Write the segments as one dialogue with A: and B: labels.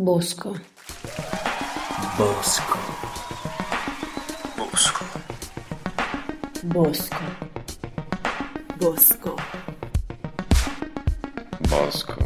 A: Bosco.
B: Bosco. Bosco.
A: Bosco.
B: Bosco.
C: Bosco.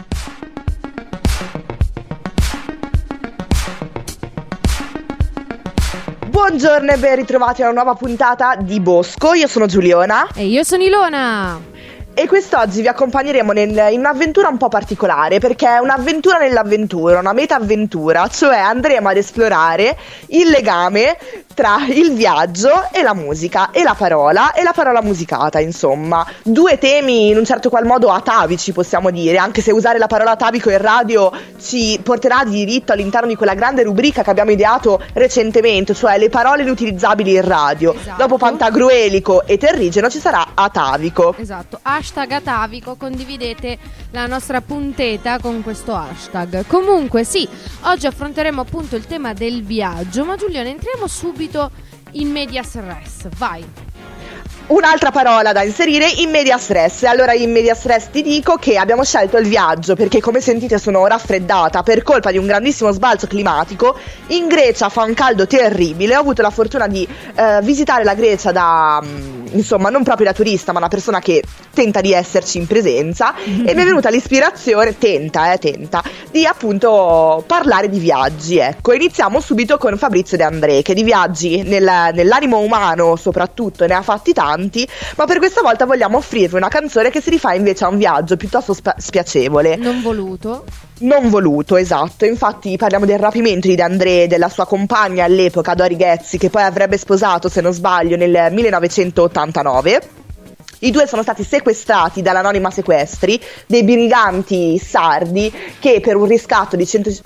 D: Buongiorno e ben ritrovati a una nuova puntata di Bosco. Io sono Giuliona.
E: E io sono Ilona.
D: E quest'oggi vi accompagneremo in un'avventura un po' particolare, perché è un'avventura nell'avventura, una meta-avventura, cioè andremo ad esplorare il legame tra il viaggio e la musica, e la parola musicata, insomma. Due temi in un certo qual modo atavici, possiamo dire, anche se usare la parola atavico in radio ci porterà di diritto all'interno di quella grande rubrica che abbiamo ideato recentemente, cioè le parole inutilizzabili in radio.
E: Esatto.
D: Dopo pantagruelico e terrigeno ci sarà atavico.
E: Esatto, hashtag atavico, condividete la nostra puntata con questo hashtag. Comunque sì, oggi affronteremo appunto il tema del viaggio, ma Giuliana, entriamo subito in medias res, vai.
D: Un'altra parola da inserire, in medias res. Allora in medias res ti dico che abbiamo scelto il viaggio perché, come sentite, sono raffreddata per colpa di un grandissimo sbalzo climatico. In Grecia fa un caldo terribile. Ho avuto la fortuna di visitare la Grecia da insomma, non proprio da turista, ma una persona che tenta di esserci in presenza, e mi è venuta l'ispirazione, tenta di appunto parlare di viaggi. Ecco, iniziamo subito con Fabrizio De André, che di viaggi nell'animo umano soprattutto ne ha fatti tanti, ma per questa volta vogliamo offrirvi una canzone che si rifà invece a un viaggio piuttosto spiacevole.
E: Non voluto,
D: esatto. Infatti parliamo del rapimento di De André e della sua compagna all'epoca, Dori Ghezzi, che poi avrebbe sposato, se non sbaglio, nel 1989. I due sono stati sequestrati dall'Anonima Sequestri, dei briganti sardi che per un riscatto di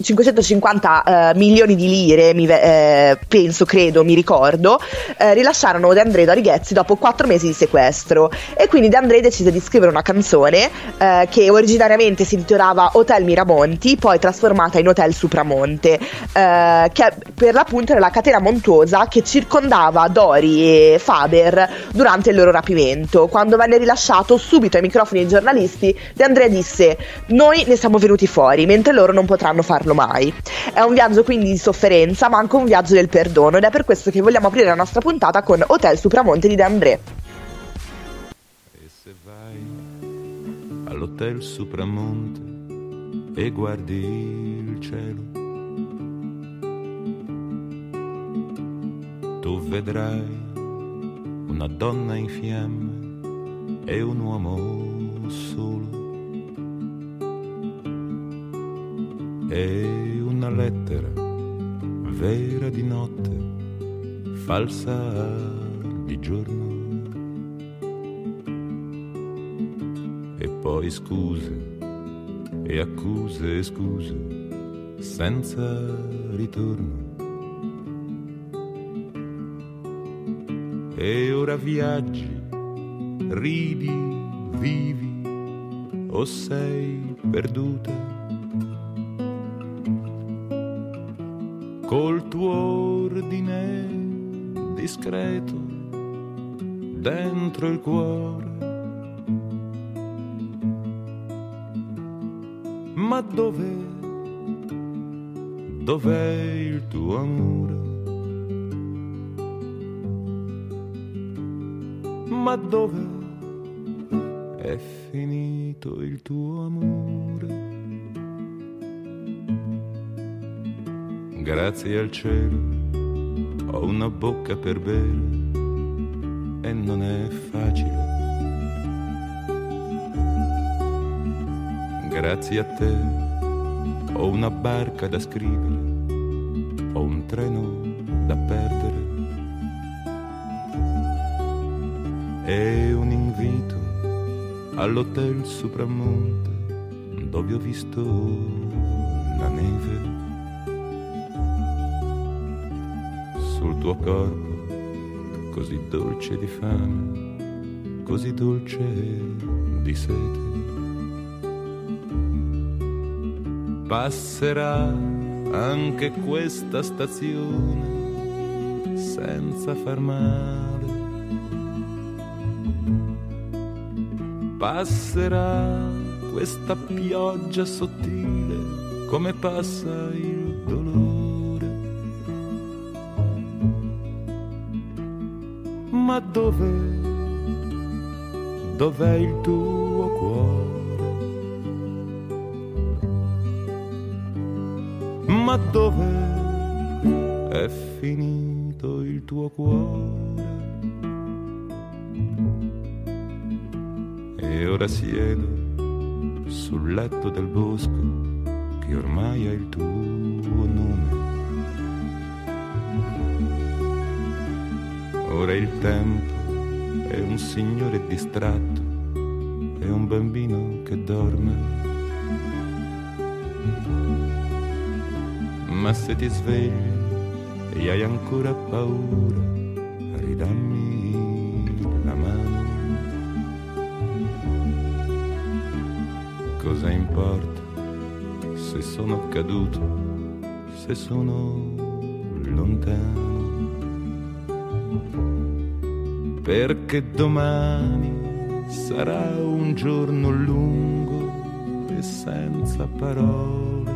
D: 550 milioni di lire, mi ricordo, rilasciarono De André e Dori Ghezzi dopo 4 mesi di sequestro. E quindi De André decise di scrivere una canzone che originariamente si intitolava Hotel Miramonti, poi trasformata in Hotel Supramonte, che per l'appunto era la catena montuosa che circondava Dori e Faber durante il loro rapimento. Quando venne rilasciato subito ai microfoni dei giornalisti, De André disse: noi ne siamo venuti fuori, mentre loro non potranno farlo mai. È un viaggio quindi di sofferenza, ma anche un viaggio del perdono, ed è per questo che vogliamo aprire la nostra puntata con Hotel Supramonte di De André.
F: E se vai all'Hotel Supramonte e guardi il cielo, tu vedrai una donna in fiamme e un uomo solo, e una lettera vera di notte, falsa di giorno, e poi scuse e accuse e scuse senza ritorno. E ora viaggi, ridi, vivi, o sei perduta col tuo ordine discreto dentro il cuore. Ma dov'è il tuo amore? Ma dove è finito il tuo amore? Grazie al cielo ho una bocca per bere e non è facile. Grazie a te ho una barca da scrivere, ho un treno da perdere e un invito all'Hotel Supramonte dove ho visto la neve sul tuo corpo, così dolce di fame, così dolce di sete. Passerà anche questa stazione senza far male. Passerà questa pioggia sottile come passa il dolore. Ma dov'è il tuo cuore? Ma dove è finito il tuo cuore? E ora siedo sul letto del bosco che ormai ha il tuo nome. Ora il tempo è un signore distratto e un bambino che dorme. Ma se ti svegli e hai ancora paura, ridammi la mano. Cosa importa se sono caduto, se sono lontano? Perché domani sarà un giorno lungo e senza parole.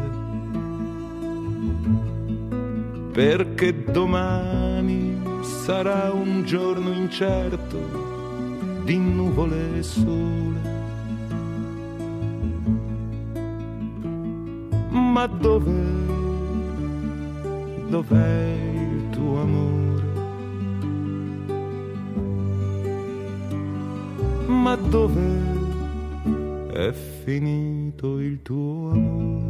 F: Perché domani sarà un giorno incerto di nuvole e sole. Ma dov'è il tuo amore? Ma dove è finito il tuo amore?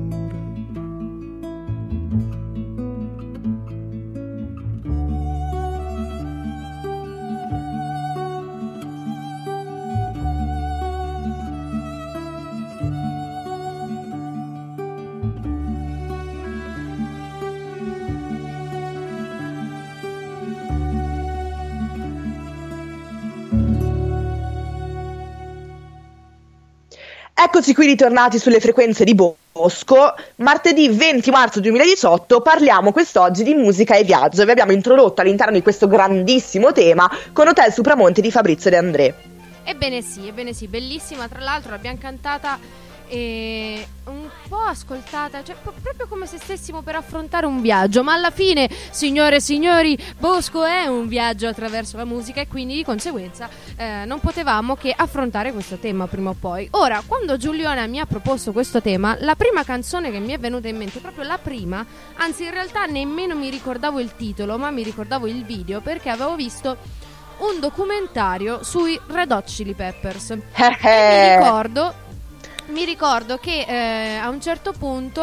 D: Eccoci qui ritornati sulle frequenze di Bosco. Martedì 20 marzo 2018 parliamo quest'oggi di musica e viaggio e vi abbiamo introdotto all'interno di questo grandissimo tema con Hotel Supramonte di Fabrizio De André.
E: Ebbene sì, bellissima, tra l'altro l'abbiamo cantata e un po' ascoltata, cioè proprio come se stessimo per affrontare un viaggio, ma alla fine, signore e signori, Bosco è un viaggio attraverso la musica e quindi di conseguenza non potevamo che affrontare questo tema prima o poi. Ora, quando Giuliana mi ha proposto questo tema, la prima canzone che mi è venuta in mente, proprio la prima, anzi in realtà nemmeno mi ricordavo il titolo, ma mi ricordavo il video, perché avevo visto un documentario sui Red Hot Chili Peppers e mi ricordo che a un certo punto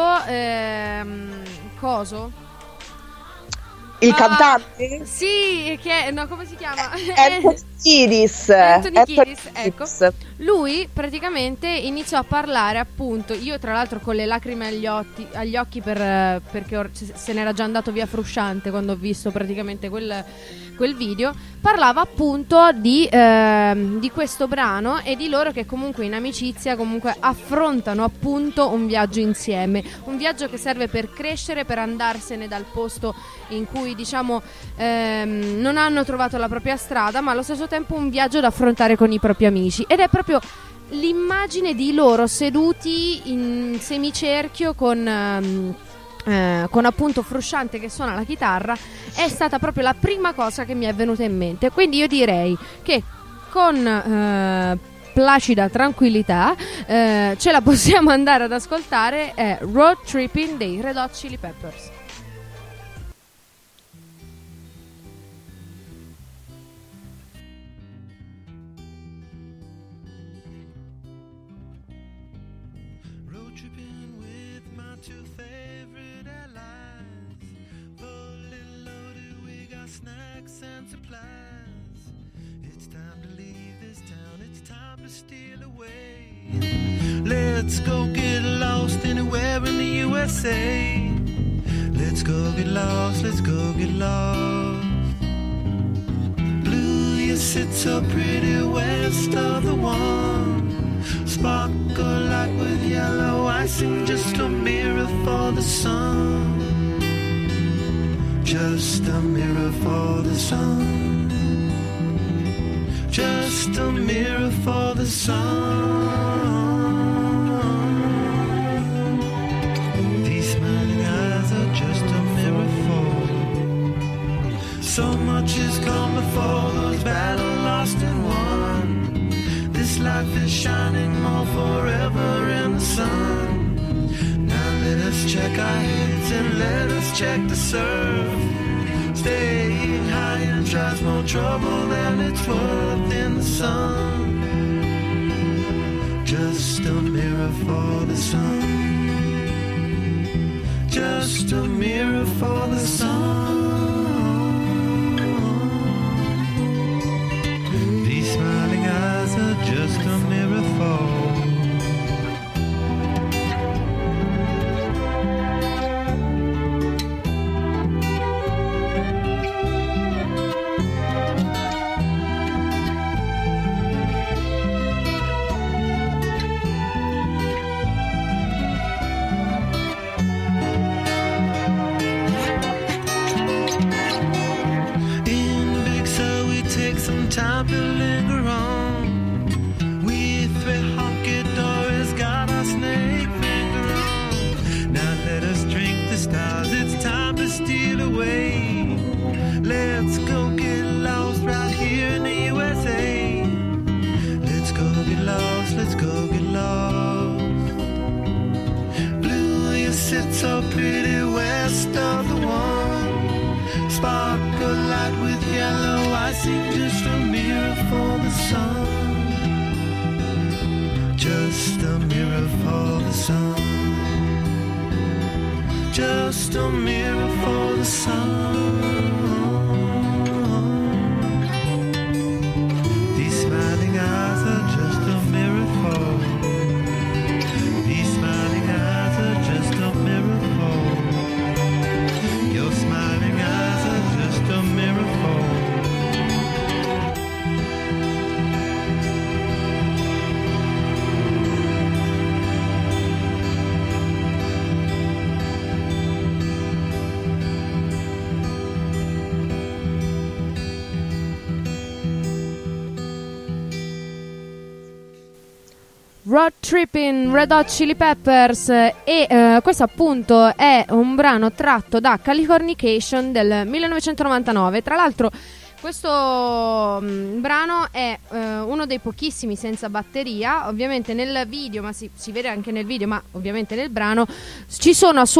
E: coso?
D: Il cantante?
E: Sì, no, come si chiama?
D: Anthony Kiedis,
E: ecco. Lui praticamente iniziò a parlare, appunto, io tra l'altro con le lacrime agli occhi perché se n'era già andato via frusciante quando ho visto praticamente quel video. Parlava appunto di questo brano e di loro che comunque in amicizia comunque affrontano appunto un viaggio insieme, un viaggio che serve per crescere, per andarsene dal posto in cui diciamo non hanno trovato la propria strada, ma allo stesso tempo un viaggio da affrontare con i propri amici. Ed è proprio l'immagine di loro seduti in semicerchio con appunto Frusciante che suona la chitarra. È stata proprio la prima cosa che mi è venuta in mente. Quindi io direi che con placida tranquillità ce la possiamo andare ad ascoltare. È Road Tripping dei Red Hot Chili Peppers.
A: Let's go get lost anywhere in the USA. Let's go get lost, let's go get lost. Blue, you sit so pretty west of the one. Sparkle like with yellow icing, just a mirror for the sun. Just a mirror for the sun. Just a mirror for the sun. much has come before, those battles lost and won. This life is shining more forever in the sun. Now let us check our heads and let us check the surf. Staying high and tries more trouble than it's worth in the sun. Just a mirror for the sun. Just a mirror for the sun. These smiling eyes are just a mirror for. Time to linger on. We three honky doors got our snake finger on. Now let us drink the stars, it's time to steal away. Let's go get lost right here in the USA. Let's go get lost, let's go get lost. Blue, you sit so pretty west of the one. Sparkle light with yellow, I see just a mirror for the sun. Just a mirror for the sun. Just a mirror for the sun. These smiling eyes are just a mirror for. These smiling eyes are just a mirror for. Your smiling eyes are just a mirror for.
E: Road Trippin', Red Hot Chili Peppers e questo appunto è un brano tratto da Californication del 1999. Tra l'altro questo brano è uno dei pochissimi senza batteria, ovviamente nel video, ma si vede anche nel video, ma ovviamente nel brano ci sono a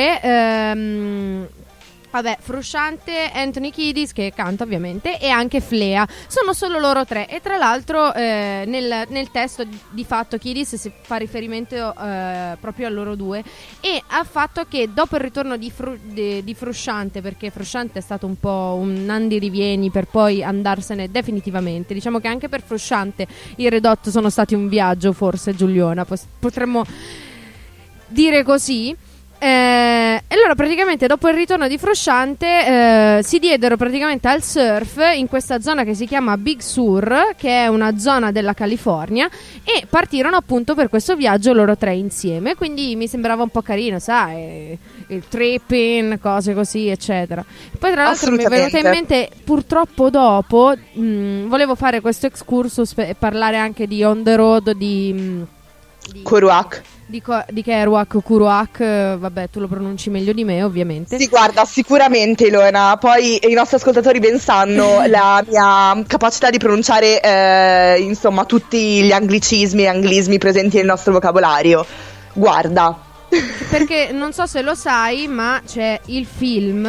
E: suonare Frusciante, Anthony Kiedis che canta ovviamente e anche Flea, sono solo loro tre e tra l'altro nel testo di fatto Kiedis si fa riferimento proprio a loro due e al fatto che dopo il ritorno di Frusciante, perché Frusciante è stato un po' un andirivieni per poi andarsene definitivamente, diciamo che anche per Frusciante i Red Hot sono stati un viaggio, forse Giuliona, potremmo dire così. E allora praticamente dopo il ritorno di Frusciante si diedero praticamente al surf in questa zona che si chiama Big Sur, che è una zona della California, e partirono appunto per questo viaggio loro tre insieme, quindi mi sembrava un po' carino, sai, il tripping, cose così eccetera. Poi tra l'altro mi è venuta in mente purtroppo dopo volevo fare questo excursus e parlare anche di On The Road di
D: Kerouac.
E: Di Kerouac, vabbè, tu lo pronunci meglio di me, ovviamente.
D: Sì, guarda, sicuramente, Ilona. Poi i nostri ascoltatori ben sanno la mia capacità di pronunciare, insomma, tutti gli anglicismi e anglismi presenti nel nostro vocabolario. Guarda.
E: Perché non so se lo sai, ma c'è il film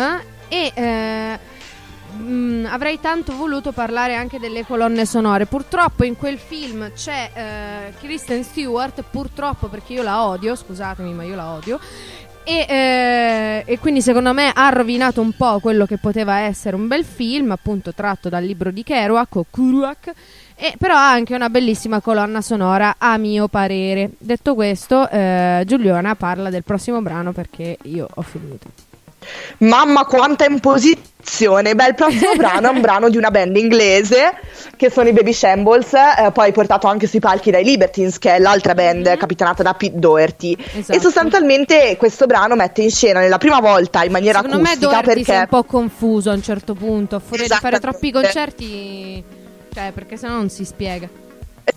E: e avrei tanto voluto parlare anche delle colonne sonore. Purtroppo in quel film c'è Kristen Stewart, purtroppo, perché io la odio, scusatemi ma io la odio, e quindi secondo me ha rovinato un po' quello che poteva essere un bel film, appunto tratto dal libro di Kerouac o Kerouac, e però ha anche una bellissima colonna sonora a mio parere. Detto questo, Giuliana parla del prossimo brano perché io ho finito.
D: Mamma quanta imposizione. Beh, il prossimo brano è un brano di una band inglese che sono i Baby Shambles, poi portato anche sui palchi dai Libertines, che è l'altra band capitanata da Pete Doherty.
E: Esatto.
D: E sostanzialmente questo brano mette in scena nella prima volta in maniera
E: secondo
D: acustica,
E: me Doherty
D: perché
E: si è un po' confuso a un certo punto, fuori di fare troppi concerti, cioè, perché sennò non si spiega.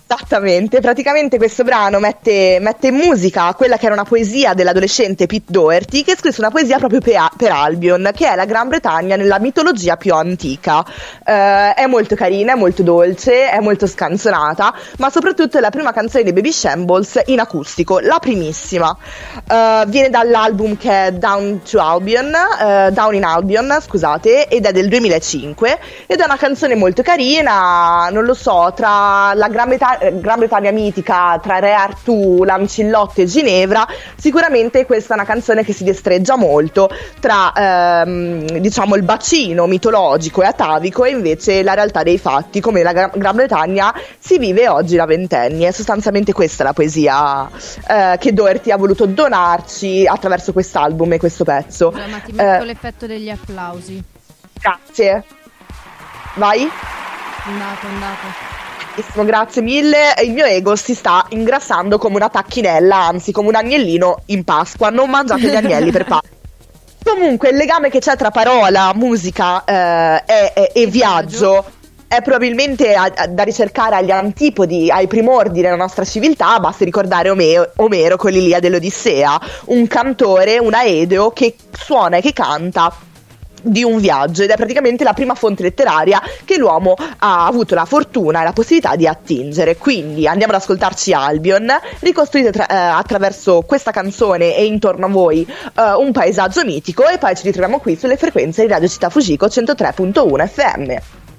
D: Esattamente, praticamente questo brano mette in musica quella che era una poesia dell'adolescente Pete Doherty, che scrisse una poesia proprio per Albion, che è la Gran Bretagna nella mitologia più antica. È molto carina, è molto dolce, è molto scanzonata, ma soprattutto è la prima canzone dei Baby Shambles in acustico, la primissima. Viene dall'album che è Down in Albion, scusate, ed è del 2005, ed è una canzone molto carina, non lo so, tra la Gran Bretagna mitica, tra Re Artù, Lancillotto e Ginevra. Sicuramente questa è una canzone che si destreggia molto tra diciamo il bacino mitologico e atavico e invece la realtà dei fatti, come la Gran Bretagna si vive oggi da ventenni. È sostanzialmente questa la poesia che Doherty ha voluto donarci attraverso quest'album e questo pezzo.
E: Ma ti metto l'effetto degli applausi.
D: Grazie. Vai.
E: Andato.
D: Grazie mille. Il mio ego si sta ingrassando come una tacchinella, anzi come un agnellino in Pasqua. Non mangiate gli agnelli per Pasqua. Comunque il legame che c'è tra parola, musica e viaggio è probabilmente da ricercare agli antipodi, ai primordi della nostra civiltà. Basta ricordare Omero con l'Ilia dell'Odissea, un cantore, un aedeo che suona e che canta di un viaggio, ed è praticamente la prima fonte letteraria che l'uomo ha avuto la fortuna e la possibilità di attingere. Quindi andiamo ad ascoltarci Albion, ricostruite attraverso questa canzone e intorno a voi un paesaggio mitico, e poi ci ritroviamo qui sulle frequenze di Radio Città Fujiko 103.1 FM.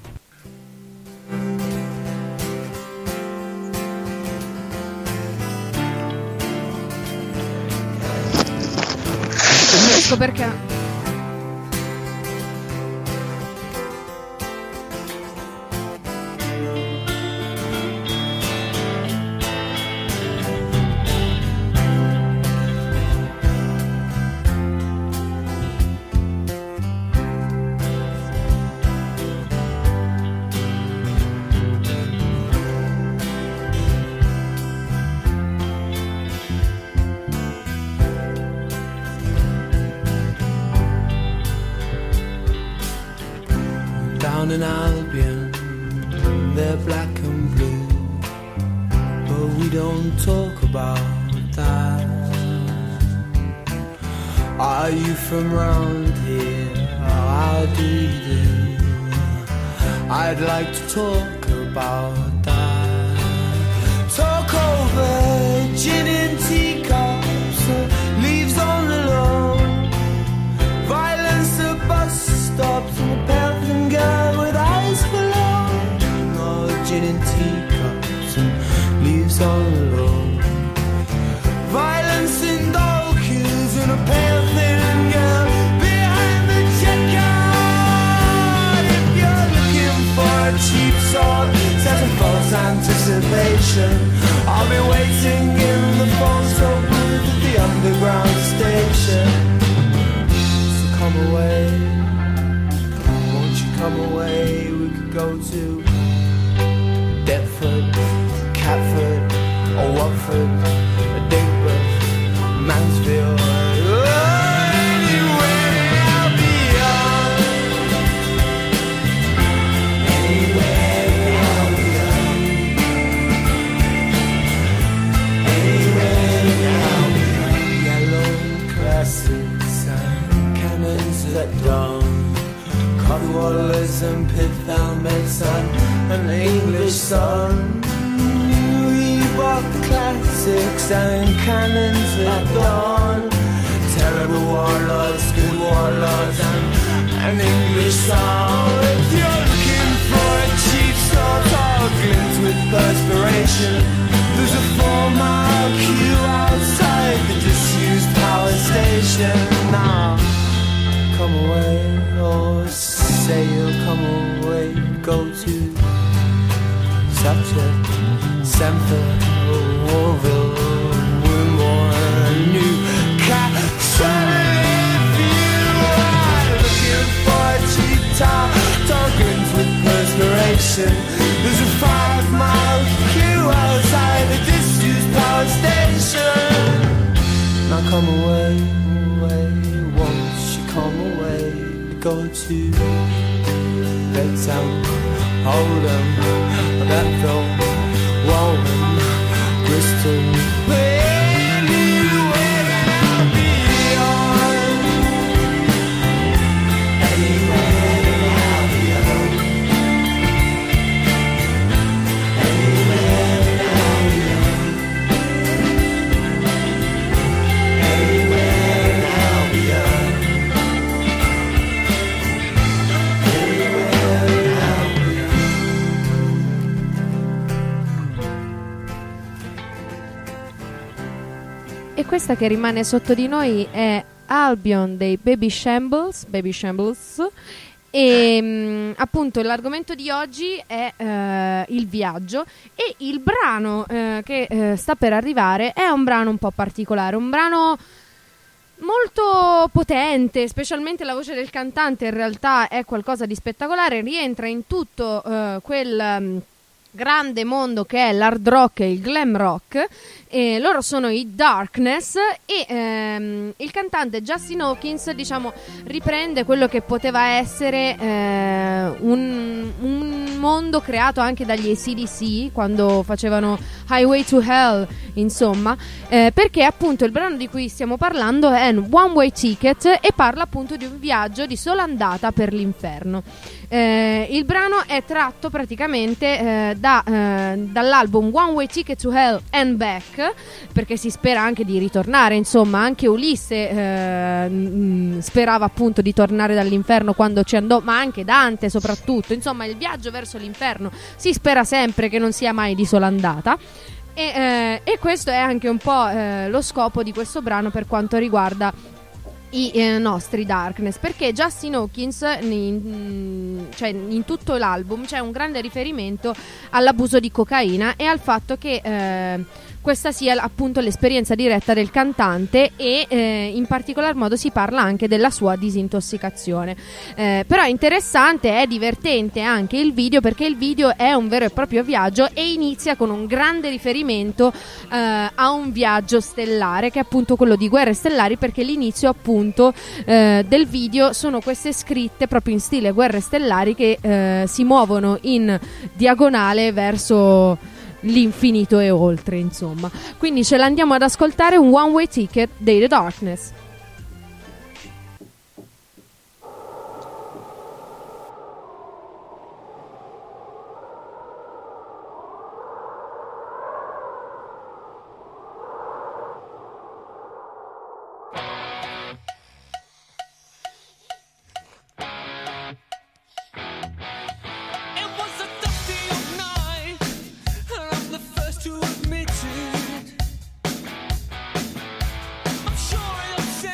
E: Ecco perché
A: Down in Albion, they're black and blue, but we don't talk about that. Are you from round here? How do you do? I'd like to talk about that. Talk over gin and teacups, leaves on the lawn, violence at bus stops, and a pale girl with eyes below. No gin and teacups and leaves on the lawn, violence in doll queues, and a pale thin girl behind the checkout. If you're looking for a cheap song, says a false anticipation, I'll be waiting in the photo booth at the underground station. So come away, come away, we could go to Deptford, Catford, or Watford, Digbeth, Mansfield. Anywhere I'll be on. Anywhere I'll be on. Anywhere I'll be on. Yellow crosses and cannons at dawn, Codwallers and pith helmets and an English sun. We bought the classics and cannons at dawn, terrible warlords, good warlords, and an English song. If you're looking for a cheap sort of glint with perspiration, there's a 4-mile queue outside the disused power station. Now, come away, or say you'll come away, go to Sutton, Stamford, Warville, Wimborne, Newcastle. If you are looking for a cheap tokens with perspiration, there's a 5-mile queue outside the disused power station. Now come away, won't you come away? Go to Bedtown, Oldham, Bethel, warm crystal baby, where I'll be on. Anywhere I'll be on. Anywhere I'll be on. Anywhere I'll be on.
E: E questa che rimane sotto di noi è Albion dei Baby Shambles. E appunto l'argomento di oggi è il viaggio, e il brano che sta per arrivare è un brano un po' particolare, un brano molto potente, specialmente la voce del cantante in realtà è qualcosa di spettacolare, rientra in tutto quel grande mondo che è l'hard rock e il glam rock. E loro sono i Darkness, e il cantante Justin Hawkins, diciamo, riprende quello che poteva essere un mondo creato anche dagli AC/DC quando facevano Highway to Hell, insomma, perché appunto il brano di cui stiamo parlando è un One Way Ticket e parla appunto di un viaggio di sola andata per l'inferno. Il brano è tratto praticamente dall'album One Way Ticket to Hell and Back, perché si spera anche di ritornare, insomma anche Ulisse sperava appunto di tornare dall'inferno quando ci andò, ma anche Dante soprattutto, insomma il viaggio verso l'inferno si spera sempre che non sia mai di sola andata. E questo è anche un po' lo scopo di questo brano per quanto riguarda i nostri Darkness, perché Justin Hawkins in tutto l'album c'è un grande riferimento all'abuso di cocaina e al fatto che questa sia appunto l'esperienza diretta del cantante, e in particolar modo si parla anche della sua disintossicazione. Però è interessante, è divertente anche il video, perché il video è un vero e proprio viaggio e inizia con un grande riferimento a un viaggio stellare, che è appunto quello di Guerre Stellari, perché l'inizio appunto del video sono queste scritte proprio in stile Guerre Stellari che si muovono in diagonale verso l'infinito e oltre, insomma. Quindi ce l'andiamo ad ascoltare, un One Way Ticket dei The Darkness.
A: To admit it, I'm sure you'll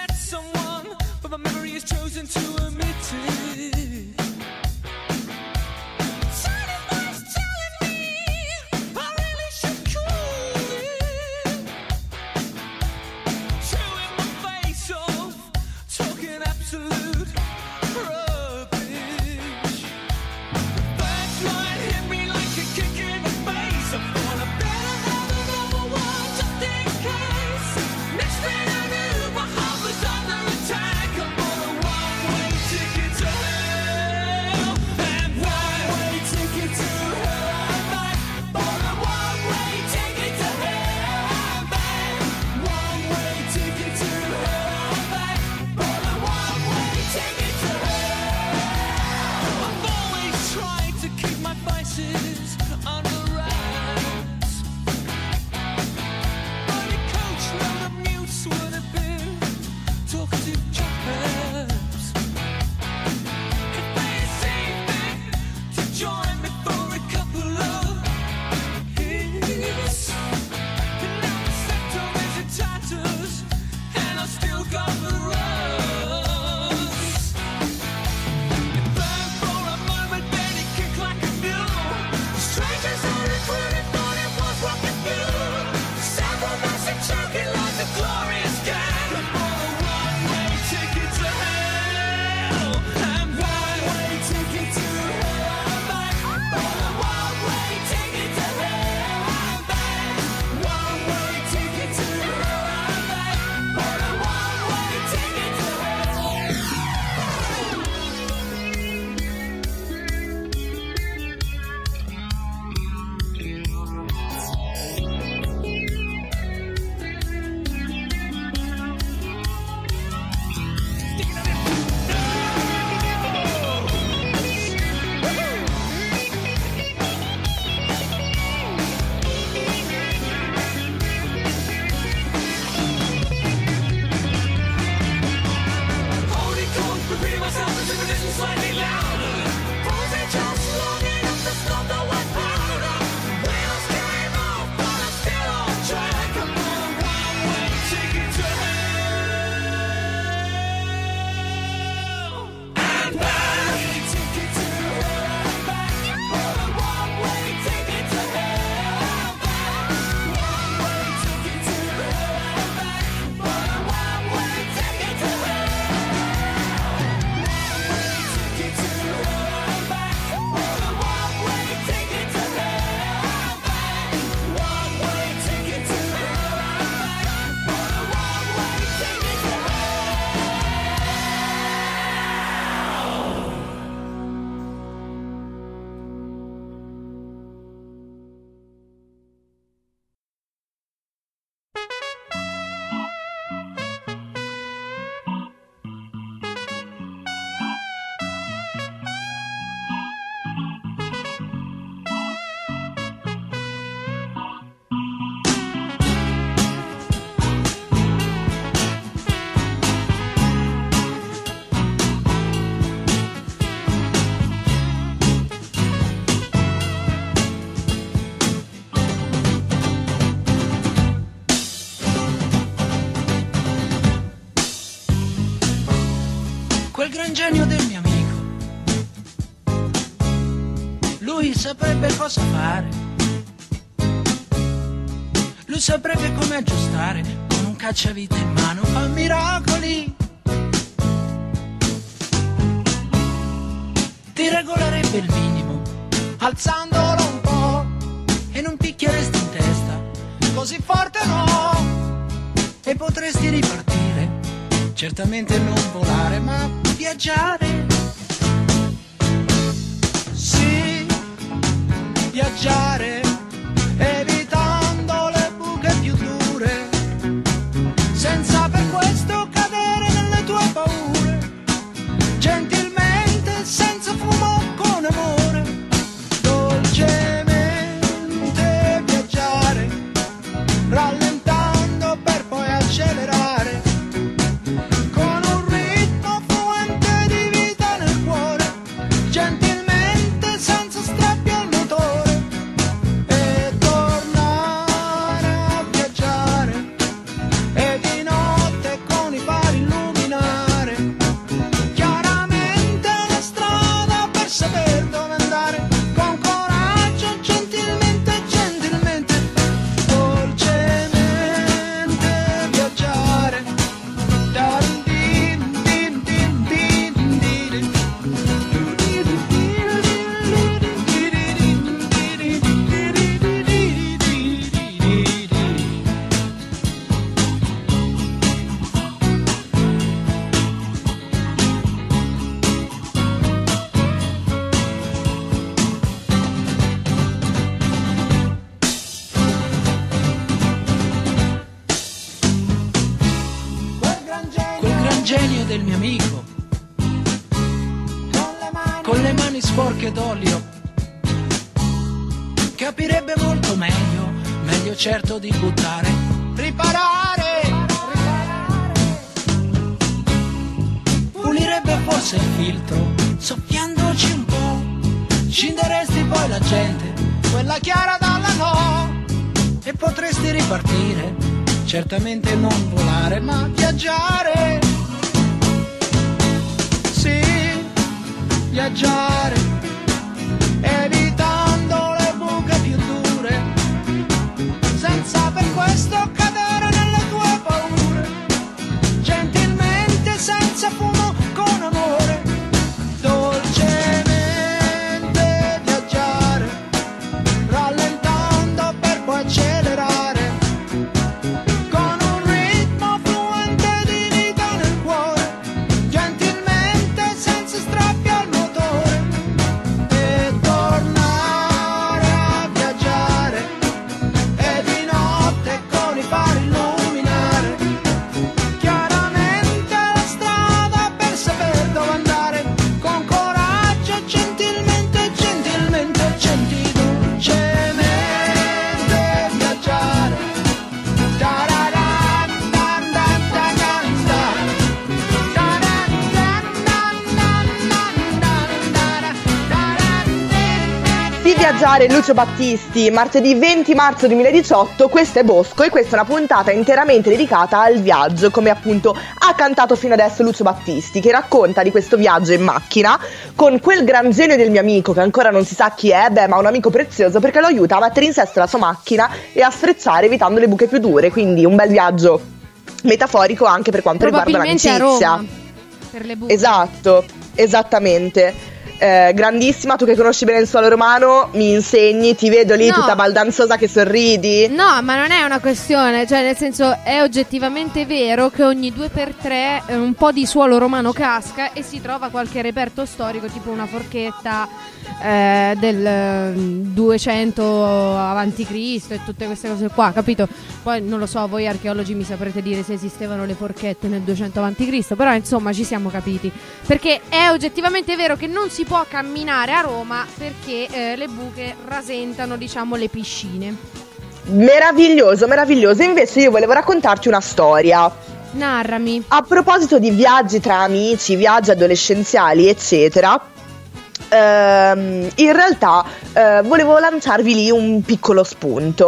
B: quel gran genio del mio amico. Lui saprebbe cosa fare, lui saprebbe come aggiustare, con un cacciavite in mano fa miracoli. Ti regolerebbe il minimo, alzandolo un po', e non picchieresti in testa, così forte no, e potresti ripartire, certamente non volare, ma viaggiare. Sì, viaggiare, evitando le buche più dure, senza per questo cadere nelle tue paure, gentilmente, senza fumo, con amore, dolcemente viaggiare, rallentando per poi accelerare, con un ritmo fluente di vita nel cuore, gentilmente, senza strappi al motore, e tornare a viaggiare, e di notte con i fari illuminare chiaramente la strada per saper dove andare, con coraggio, gentilmente, gentilmente, dolcemente viaggiare. Quel gran genio del mio amico, con le mani sporche d'olio, capirebbe molto meglio, meglio certo di buttare, riparare, pulirebbe forse il filtro, soffiandoci un po', scinderesti poi la gente, quella chiara dalla no, e potresti ripartire, certamente non volare, ma viaggiare. Sì, viaggiare, evitando le buche più dure, senza per questo cadere nelle tue paure, gentilmente, senza fumo, con amore, dolcemente viaggiare, rallentando per poi accelerare, con un ritmo fluente di vita nel cuore, gentilmente, senza strappi al motore, e tornare a viaggiare, e di notte con i fari illuminare chiaramente la strada per saper dove andare, con coraggio, gentilmente, gentilmente, dolcemente viaggiare.
D: Di viaggiare Lucio Battisti, martedì 20 marzo 2018, questo è Bosco e questa è una puntata interamente dedicata al viaggio, come appunto ha cantato fino adesso Lucio Battisti, che racconta di questo viaggio in macchina con quel gran genio del mio amico, che ancora non si sa chi è, ma un amico prezioso perché lo aiuta a mettere in sesto la sua macchina e a sfrecciare evitando le buche più dure, quindi un bel viaggio metaforico anche per quanto riguarda l'amicizia.
E: Probabilmente a Roma, per le buche.
D: Esatto, esattamente. Grandissima, tu che conosci bene il suolo romano, mi insegni, ti vedo lì
E: No.
D: tutta baldanzosa che sorridi.
E: No, ma non è una questione, cioè nel senso è oggettivamente vero che ogni 2x3 un po' di suolo romano casca e si trova qualche reperto storico, tipo una forchetta del 200 avanti Cristo e tutte queste cose qua, capito? Poi non lo so, voi archeologi mi saprete dire se esistevano le forchette nel 200 avanti Cristo, però insomma ci siamo capiti, perché è oggettivamente vero che non si può camminare a Roma perché le buche rasentano, diciamo, le piscine.
D: Meraviglioso, meraviglioso. Invece io volevo raccontarti una storia.
E: Narrami.
D: A proposito di viaggi tra amici, viaggi adolescenziali, eccetera, in realtà volevo lanciarvi lì un piccolo spunto.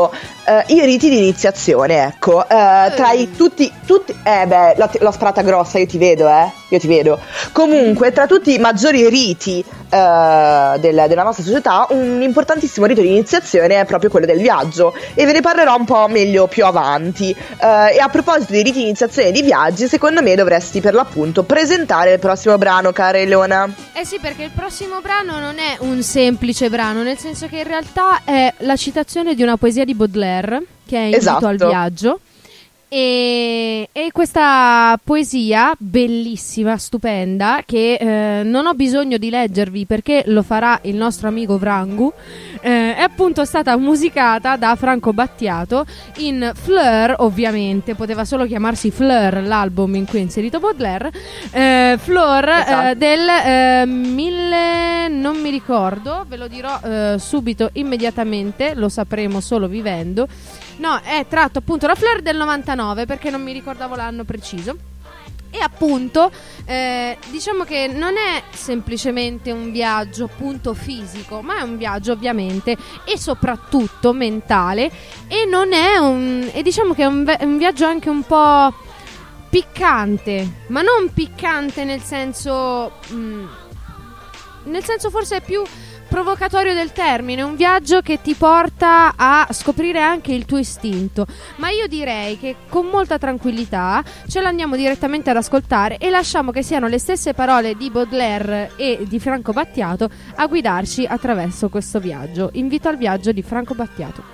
D: i riti di iniziazione, ecco. Tra tutti, l'ho sparata grossa, io ti vedo. Comunque, tra tutti i maggiori riti della nostra società, un importantissimo rito di iniziazione è proprio quello del viaggio, e ve ne parlerò un po' meglio più avanti. E a proposito di riti di iniziazione e di viaggi, secondo me dovresti per l'appunto presentare il prossimo brano, cara Eleona.
E: Sì, perché il prossimo brano non è un semplice brano, nel senso che in realtà è la citazione di una poesia di Baudelaire, che è Invito al viaggio. E questa poesia bellissima, stupenda, che non ho bisogno di leggervi perché lo farà il nostro amico Vrangu, è appunto stata musicata da Franco Battiato in Fleur, ovviamente poteva solo chiamarsi Fleur l'album in cui è inserito Baudelaire, Fleur, esatto. Del 1000, non mi ricordo, ve lo dirò subito, immediatamente, lo sapremo solo vivendo. No, è tratto appunto da Fleur del 99, perché non mi ricordavo l'anno preciso. E appunto diciamo che non è semplicemente un viaggio appunto fisico, ma è un viaggio ovviamente e soprattutto mentale, e non è e diciamo che è un viaggio anche un po' piccante, ma non piccante nel senso forse è più provocatorio del termine, un viaggio che ti porta a scoprire anche il tuo istinto. Ma io direi che con molta tranquillità ce l'andiamo direttamente ad ascoltare e lasciamo che siano le stesse parole di Baudelaire e di Franco Battiato a guidarci attraverso questo viaggio. Invito al viaggio di Franco Battiato.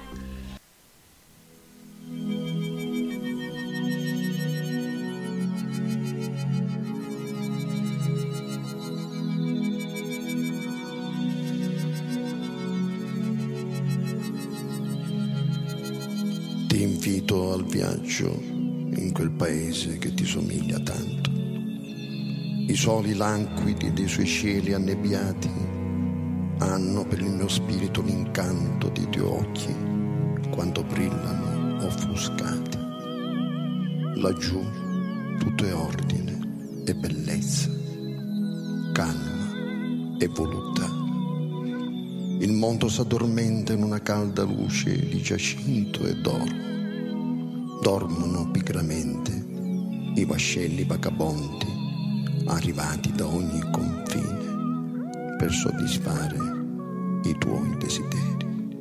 C: Ti invito al viaggio in quel paese che ti somiglia tanto. I soli languidi dei suoi cieli annebbiati hanno per il mio spirito l'incanto dei tuoi occhi quando brillano offuscati. Laggiù tutto è ordine e bellezza, calma e voluttà. Il mondo s'addormenta in una calda luce di giacinto e d'oro. Dormono pigramente i vascelli vagabondi arrivati da ogni confine per soddisfare i tuoi desideri.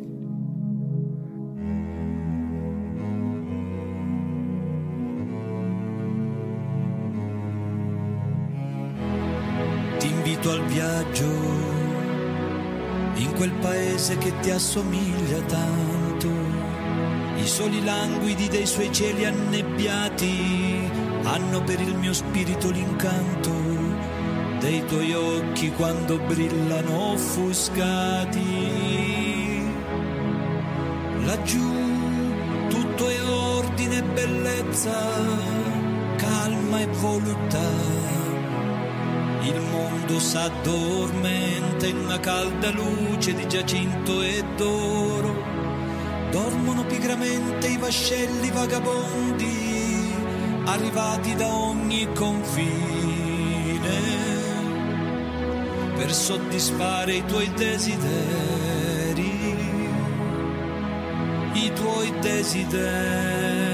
G: Ti invito al viaggio in quel paese che ti assomiglia tanto, i soli languidi dei suoi cieli annebbiati hanno per il mio spirito l'incanto dei tuoi occhi quando brillano offuscati. Laggiù tutto è ordine e bellezza, calma e voluttà. Il mondo s'addormenta in una calda luce di giacinto e d'oro. Dormono pigramente i vascelli vagabondi arrivati da ogni confine per soddisfare i tuoi desideri, i tuoi desideri.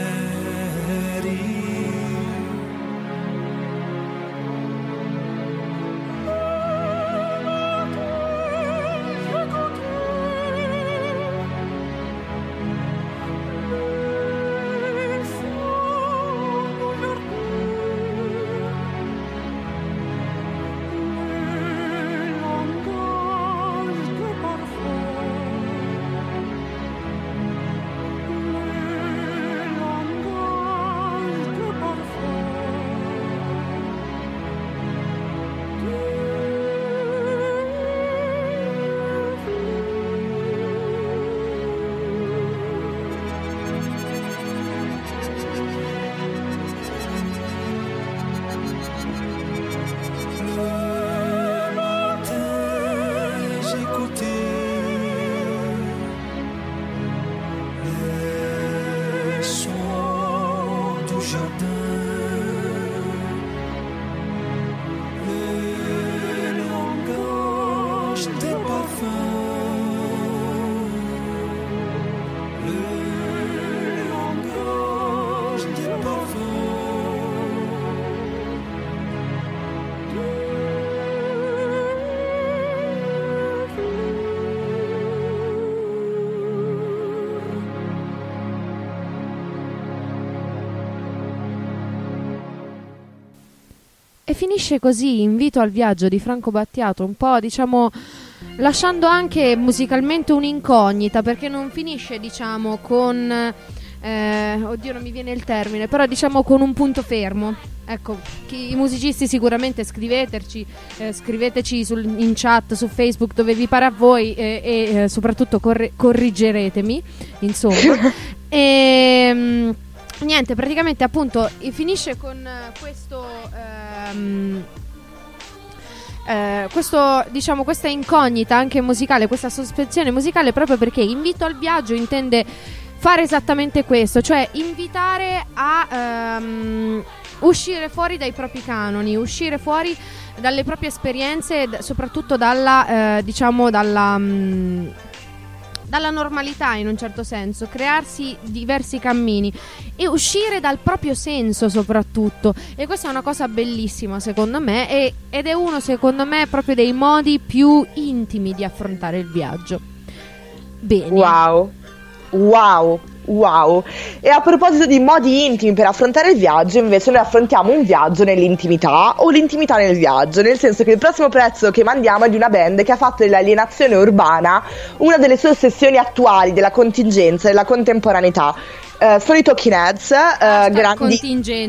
A: Le
E: E finisce così, Invito al viaggio di Franco Battiato, un po', diciamo, lasciando anche musicalmente un'incognita, perché non finisce, diciamo, con oddio, non mi viene il termine, però diciamo con un punto fermo. Ecco, i musicisti sicuramente scriveteci in chat su Facebook, dove vi pare a voi, e soprattutto corrigeretemi, insomma. E niente, praticamente appunto finisce con questo, diciamo, questa incognita anche musicale, questa sospensione musicale, proprio perché Invito al viaggio intende fare esattamente questo, cioè invitare a uscire fuori dai propri canoni, uscire fuori dalle proprie esperienze, soprattutto dalla normalità, in un certo senso, crearsi diversi cammini e uscire dal proprio senso soprattutto. E questa è una cosa bellissima secondo me, ed è uno, secondo me, proprio dei modi più intimi di affrontare il viaggio. Bene.
D: Wow. E a proposito di modi intimi per affrontare il viaggio, invece noi affrontiamo un viaggio nell'intimità, o l'intimità nel viaggio, nel senso che il prossimo pezzo che mandiamo è di una band che ha fatto dell'alienazione urbana una delle sue ossessioni attuali, della contingenza, della contemporaneità. Sono i Talking Heads, grandi...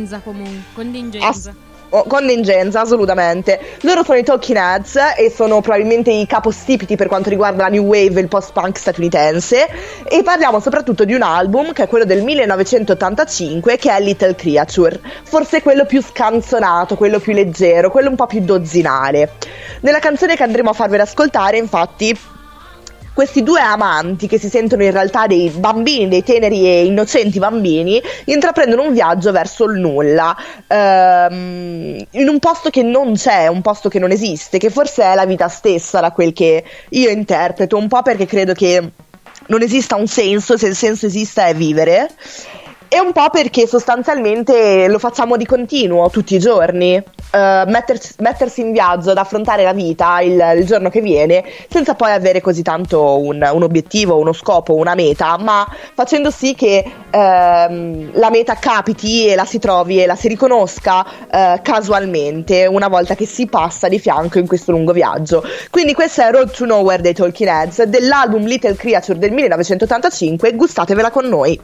D: Contingenza, assolutamente. Loro sono i Talking Heads e sono probabilmente i capostipiti per quanto riguarda la new wave e il post-punk statunitense, e parliamo soprattutto di un album che è quello del 1985, che è Little Creature, forse quello più scanzonato, quello più leggero, quello un po' più dozzinale. Nella canzone che andremo a farvela ascoltare, infatti, questi due amanti, che si sentono in realtà dei bambini, dei teneri e innocenti bambini, intraprendono un viaggio verso il nulla, in un posto che non c'è, un posto che non esiste, che forse è la vita stessa, da quel che io interpreto, un po' perché credo che non esista un senso, se il senso esista è vivere, e un po' perché sostanzialmente lo facciamo di continuo, tutti i giorni. Mettersi in viaggio ad affrontare la vita il giorno che viene, senza poi avere così tanto un obiettivo, uno scopo, una meta, ma facendo sì che la meta capiti e la si trovi e la si riconosca casualmente, una volta che si passa di fianco in questo lungo viaggio. Quindi questo è Road to Nowhere dei Talking Heads, dell'album Little Creature del 1985. Gustatevela con noi.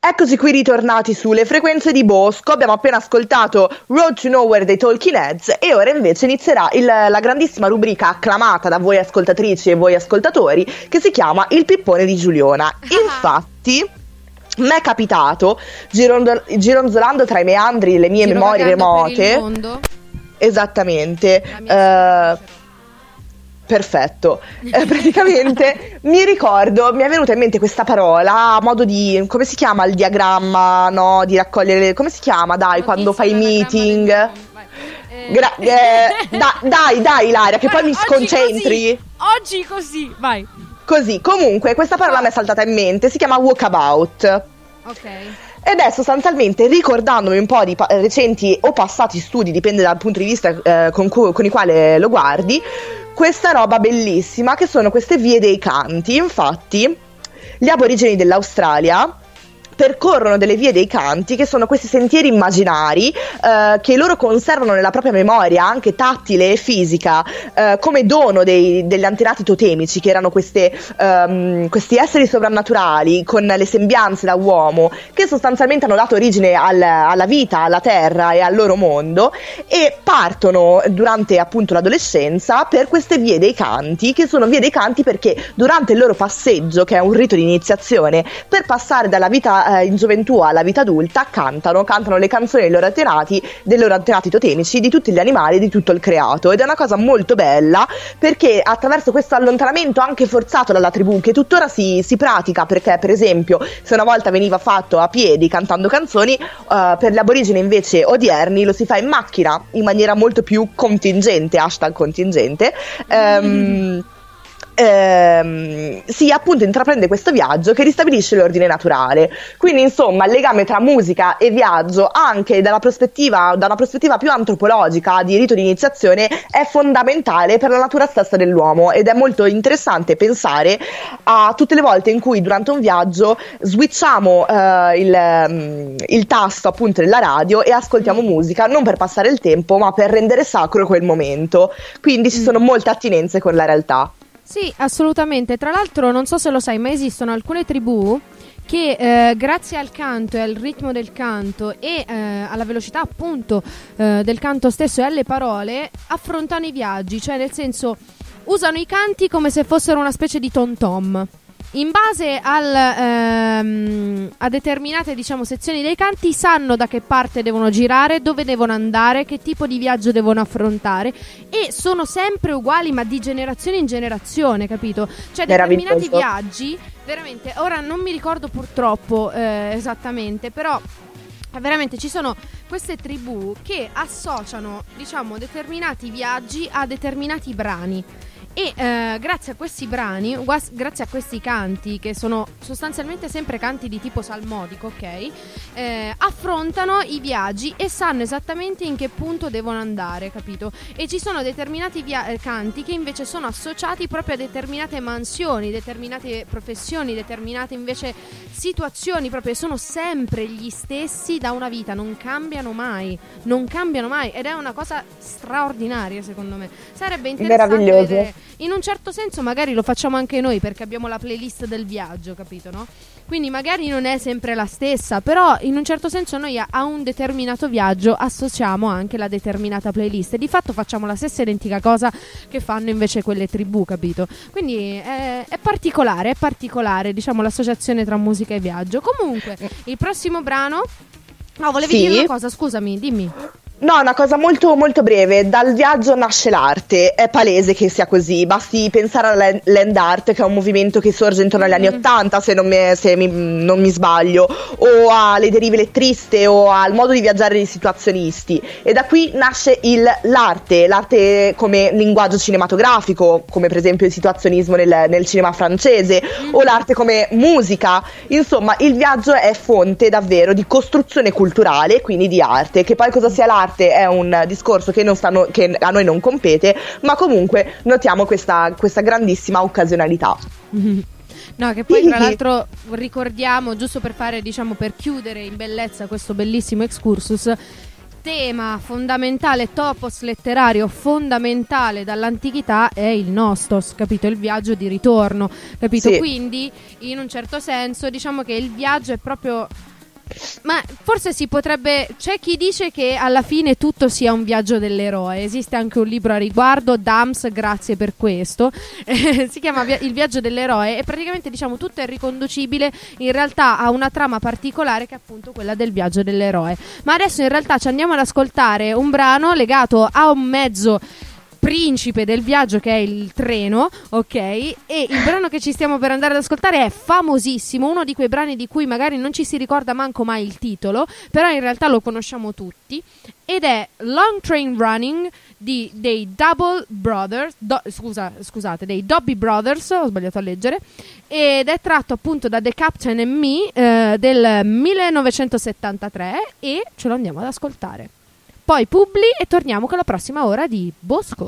D: Eccoci qui ritornati sulle frequenze di Bosco, abbiamo appena ascoltato Road to Nowhere dei Talking Heads e ora invece inizierà la grandissima rubrica acclamata da voi ascoltatrici e voi ascoltatori che si chiama Il pippone di Giuliona. Infatti mi è capitato, gironzolando tra i meandri le mie memorie remote,
E: per il mondo.
D: Esattamente, perfetto. Praticamente mi ricordo, mi è venuta in mente questa parola a modo di, come si chiama il diagramma, no? Di raccogliere, come si chiama, dai, quando fai i meeting? Dai, Ilaria, che poi mi sconcentri.
E: Oggi così, vai.
D: Così, comunque, questa parola mi è saltata in mente, si chiama walkabout.
E: Ok.
D: Ed è sostanzialmente, ricordandomi un po' di recenti o passati studi, dipende dal punto di vista con i quali lo guardi, questa roba bellissima che sono queste vie dei canti. Infatti gli aborigeni dell'Australia percorrono delle vie dei canti che sono questi sentieri immaginari che loro conservano nella propria memoria anche tattile e fisica come dono degli antenati totemici, che erano questi esseri sovrannaturali con le sembianze da uomo, che sostanzialmente hanno dato origine alla vita, alla terra e al loro mondo, e partono durante appunto l'adolescenza per queste vie dei canti, che sono vie dei canti perché durante il loro passeggio, che è un rito di iniziazione per passare dalla vita in gioventù alla vita adulta, cantano le canzoni dei loro antenati totemici, di tutti gli animali, di tutto il creato, ed è una cosa molto bella perché attraverso questo allontanamento anche forzato dalla tribù, che tuttora si pratica, perché per esempio se una volta veniva fatto a piedi cantando canzoni, per gli aborigeni invece odierni lo si fa in macchina in maniera molto più contingente, #contingente. Si appunto intraprende questo viaggio che ristabilisce l'ordine naturale. Quindi insomma il legame tra musica e viaggio, anche da una prospettiva più antropologica di rito di iniziazione, è fondamentale per la natura stessa dell'uomo, ed è molto interessante pensare a tutte le volte in cui durante un viaggio switchiamo il tasto appunto della radio e ascoltiamo musica, non per passare il tempo ma per rendere sacro quel momento. Quindi ci sono molte attinenze con la realtà.
E: Sì, assolutamente. Tra l'altro non so se lo sai, ma esistono alcune tribù che grazie al canto e al ritmo del canto e alla velocità appunto del canto stesso e alle parole affrontano i viaggi, cioè nel senso usano i canti come se fossero una specie di tom-tom. In base a determinate, diciamo, sezioni dei canti sanno da che parte devono girare, dove devono andare, che tipo di viaggio devono affrontare, e sono sempre uguali ma di generazione in generazione, capito? Cioè determinati viaggi, veramente, ora non mi ricordo purtroppo esattamente, però veramente ci sono queste tribù che associano, diciamo, determinati viaggi a determinati brani. E grazie a questi brani, grazie a questi canti, che sono sostanzialmente sempre canti di tipo salmodico, ok? Affrontano i viaggi e sanno esattamente in che punto devono andare, capito? E ci sono determinati canti che invece sono associati proprio a determinate mansioni, determinate professioni, determinate invece situazioni, proprio sono sempre gli stessi da una vita, non cambiano mai, ed è una cosa straordinaria secondo me. Sarebbe interessante vedere. In un certo senso magari lo facciamo anche noi perché abbiamo la playlist del viaggio, capito, no? Quindi magari non è sempre la stessa, però in un certo senso noi a un determinato viaggio associamo anche la determinata playlist e di fatto facciamo la stessa identica cosa che fanno invece quelle tribù, capito? Quindi è particolare, diciamo, l'associazione tra musica e viaggio. Comunque, il prossimo brano... No, volevi dire una cosa, scusami, dimmi.
D: No, una cosa molto molto breve. Dal viaggio nasce l'arte, è palese che sia così. Basti pensare alla land art, che è un movimento che sorge intorno agli anni '80, se non mi sbaglio, o alle derive lettriste o al modo di viaggiare dei situazionisti, e da qui nasce l'arte come linguaggio cinematografico, come per esempio il situazionismo nel cinema francese, o l'arte come musica. Insomma, il viaggio è fonte davvero di costruzione culturale, quindi di arte. Che poi cosa sia l'arte è un discorso che a noi non compete, ma comunque notiamo questa grandissima occasionalità.
E: No, che poi tra l'altro ricordiamo, giusto per fare, diciamo, per chiudere in bellezza questo bellissimo excursus, tema fondamentale, topos letterario fondamentale dall'antichità è il nostos, capito? Il viaggio di ritorno, capito? Sì. Quindi in un certo senso diciamo che il viaggio è proprio Ma forse si potrebbe. C'è chi dice che alla fine tutto sia un viaggio dell'eroe. Esiste anche un libro a riguardo, Dams, grazie per questo. Si chiama Il viaggio dell'eroe e praticamente diciamo tutto è riconducibile in realtà a una trama particolare che è appunto quella del viaggio dell'eroe. Ma adesso in realtà ci andiamo ad ascoltare un brano legato a un mezzo principe del viaggio che è il treno, ok? E il brano che ci stiamo per andare ad ascoltare è famosissimo, uno di quei brani di cui magari non ci si ricorda manco mai il titolo, però in realtà lo conosciamo tutti, ed è Long Train Running dei Double Brothers, dei Doobie Brothers, ho sbagliato a leggere, ed è tratto appunto da The Captain and Me del 1973 e ce lo andiamo ad ascoltare. Poi Publi e torniamo con la prossima ora di Bosco.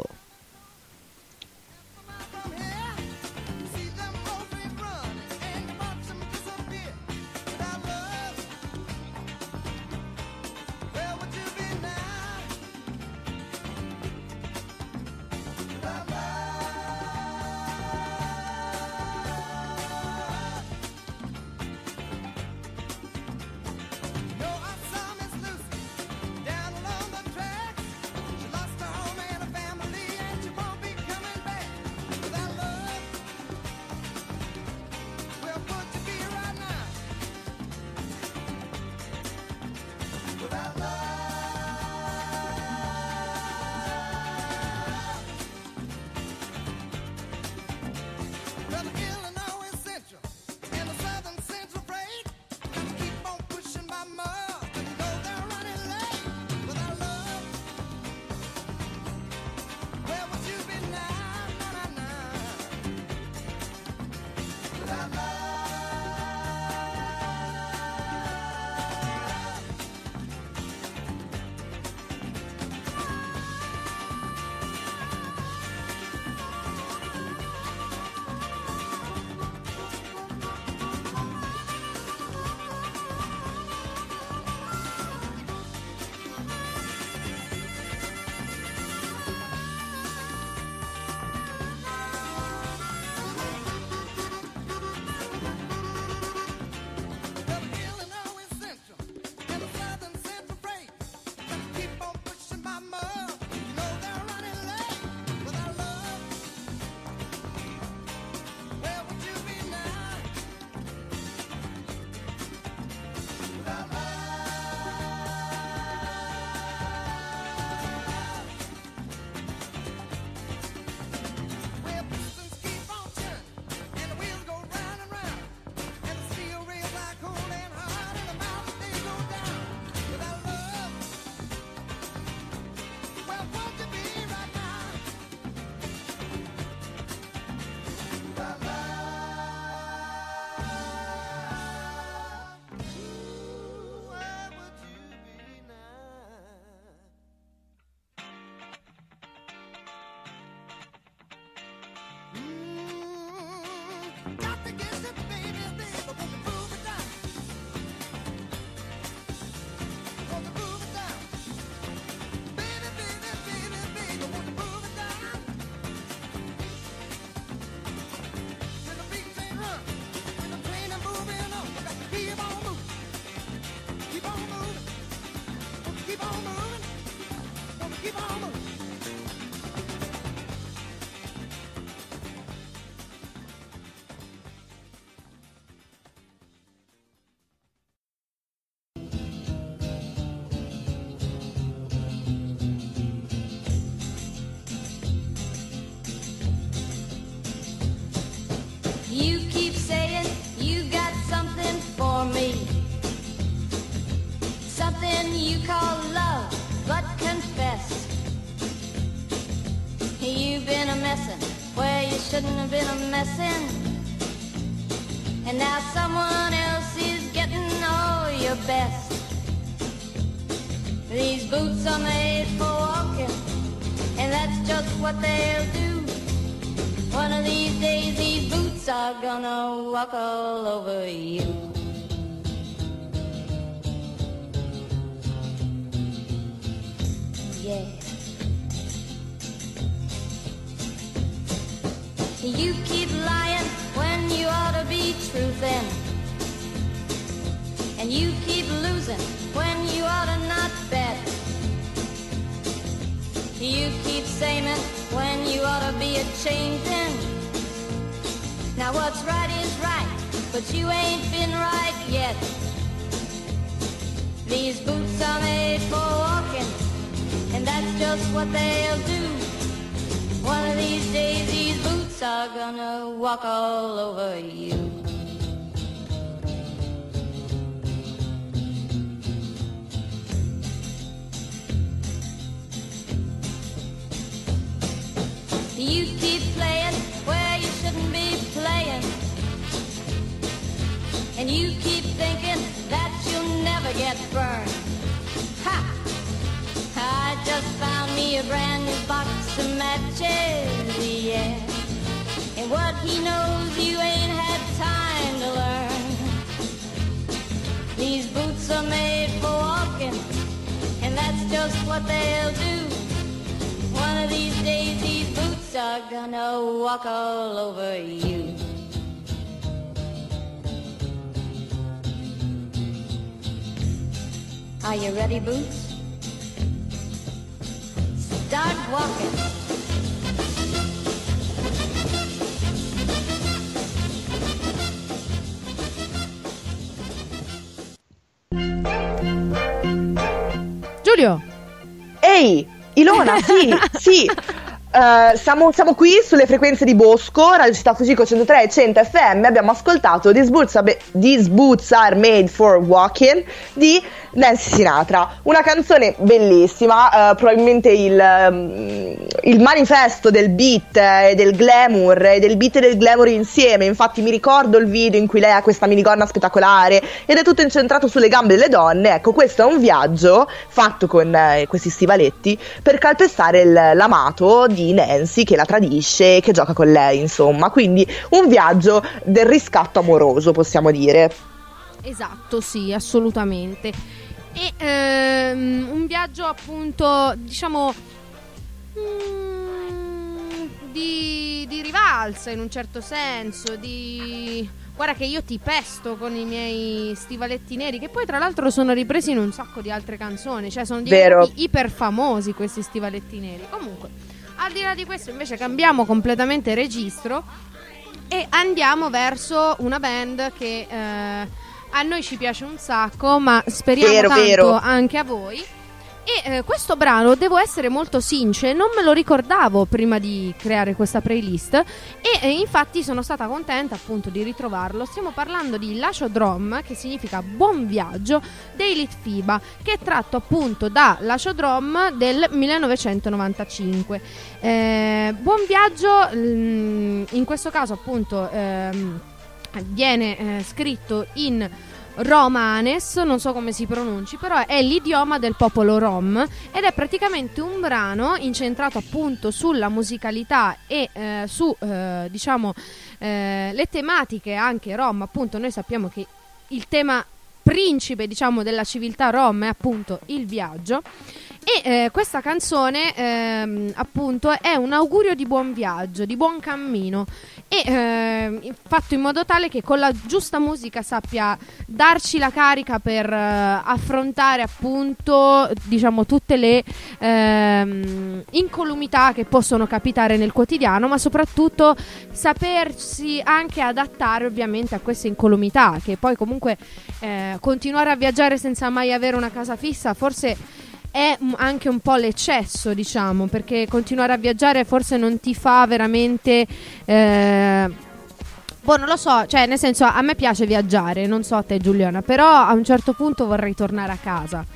H: Shouldn't have been a messin', and now someone else is getting all your best. These boots are made for walking, and that's just what they'll do. One of these days these boots are gonna walk all over you. Yeah. You keep lying when you ought to be truthin', and you keep You keep saying when you ought to be a-changing. Now what's right is right, but you ain't been right yet. These boots are made for walking, and that's just what they'll do. One of these days these boots are gonna walk all over you. You keep playing where you shouldn't be playing, and you keep thinking that you'll never get burned. Ha! I just found me a brand new box of matches, yeah. And what he knows you ain't had time to learn. These boots are made for walking, and that's just what they'll do. One of these days these boots are gonna walk all over you. Are you ready, Boots? Start walking.
E: Giulio!
D: Ehi, Ilona, sì, sì. Siamo qui sulle frequenze di Bosco, Radio Città Fujiko 103 e 100 FM. Abbiamo ascoltato These Boots Are Made for Walking di Nancy Sinatra, una canzone bellissima, probabilmente il manifesto del beat e del glamour, e del beat e del glamour insieme. Infatti mi ricordo il video in cui lei ha questa minigonna spettacolare ed è tutto incentrato sulle gambe delle donne. Ecco, questo è un viaggio fatto con questi stivaletti per calpestare l'amato di Nancy, che la tradisce e che gioca con lei, insomma. Quindi un viaggio del riscatto amoroso, possiamo dire.
E: Esatto, sì, assolutamente. E un viaggio appunto, diciamo, di rivalsa in un certo senso, guarda che io ti pesto con i miei stivaletti neri, che poi tra l'altro sono ripresi in un sacco di altre canzoni, cioè sono diventati iper famosi questi stivaletti neri. Comunque, al di là di questo invece cambiamo completamente registro e andiamo verso una band che a noi ci piace un sacco, ma speriamo tanto anche a voi. E questo brano, devo essere molto sincera, non me lo ricordavo prima di creare questa playlist e infatti sono stata contenta appunto di ritrovarlo. Stiamo parlando di Lasciodrom, che significa buon viaggio, dei Litfiba, che è tratto appunto da Lasciodrom del 1995. Buon viaggio, in questo caso appunto viene scritto in Romanes, non so come si pronunci, però è l'idioma del popolo rom ed è praticamente un brano incentrato appunto sulla musicalità e su diciamo le tematiche anche rom. Appunto noi sappiamo che il tema principe, diciamo, della civiltà rom è appunto il viaggio. E questa canzone appunto è un augurio di buon viaggio, di buon cammino e fatto in modo tale che con la giusta musica sappia darci la carica per affrontare appunto, diciamo, tutte le incolumità che possono capitare nel quotidiano, ma soprattutto sapersi anche adattare ovviamente a queste incolumità, che poi comunque continuare a viaggiare senza mai avere una casa fissa forse è anche un po' l'eccesso, diciamo, perché continuare a viaggiare forse non ti fa veramente boh, non lo so, cioè nel senso, a me piace viaggiare, non so a te Giuliana, però a un certo punto vorrei tornare a casa.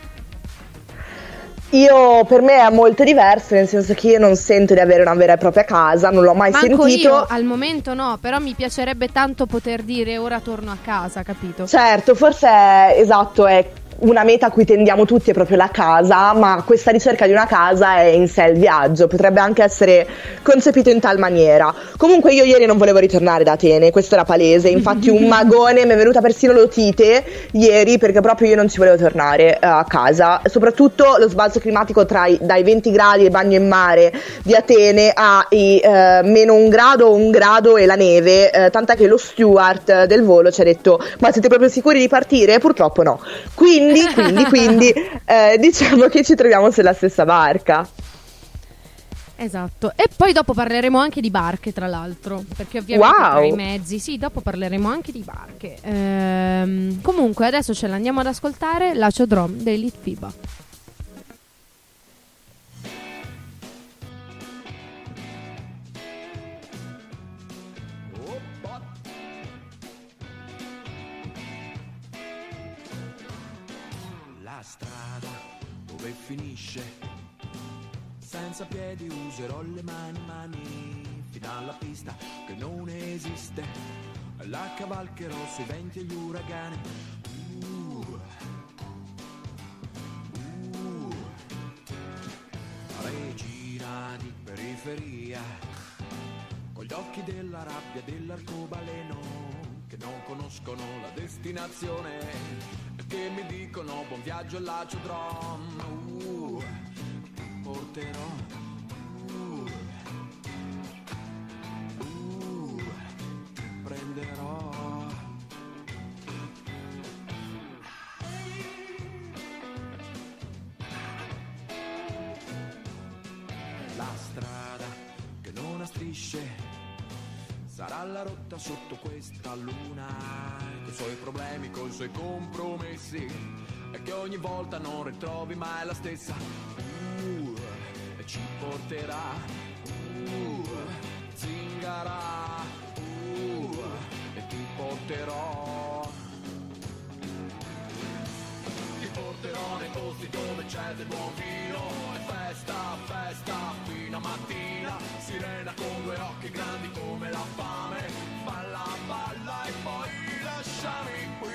D: Per me è molto diverso, nel senso che io non sento di avere una vera e propria casa, non l'ho mai sentito.
E: Io al momento no, però mi piacerebbe tanto poter dire ora torno a casa, capito?
D: Certo, forse esatto, è una meta a cui tendiamo tutti, è proprio la casa, ma questa ricerca di una casa è in sé il viaggio, potrebbe anche essere concepito in tal maniera. Comunque io ieri non volevo ritornare da Atene, questo era palese, infatti un magone, mi è venuta persino l'otite ieri perché proprio io non ci volevo tornare a casa, soprattutto lo sbalzo climatico dai 20 gradi e bagno in mare di Atene ai meno un grado e la neve, tant'è che lo steward del volo ci ha detto: ma siete proprio sicuri di partire? Purtroppo no. Quindi diciamo che ci troviamo sulla stessa barca.
E: Esatto, e poi dopo parleremo anche di barche, tra l'altro, perché ovviamente tra i mezzi, sì, dopo parleremo anche di barche. Comunque adesso ce l'andiamo ad ascoltare, Laciodrome dei Litfiba.
I: La strada dove finisce? Senza piedi userò le mani fino alla pista che non esiste. La cavalcherò sui venti e gli uragani. Regina di periferia, con gli occhi della rabbia dell'arcobaleno, che non conoscono la destinazione e che mi dicono buon viaggio Laciodrome. Porterò prenderò la strada che non ha strisce, sarà la rotta sotto questa luna, coi suoi problemi, coi suoi compromessi, e che ogni volta non ritrovi mai la stessa. E ci porterà zingara, e ti porterò nei posti dove c'è del buon vino, e festa, festa fino a mattina, sirena con due occhi grandi come la fame, balla, balla e poi lasciami qui.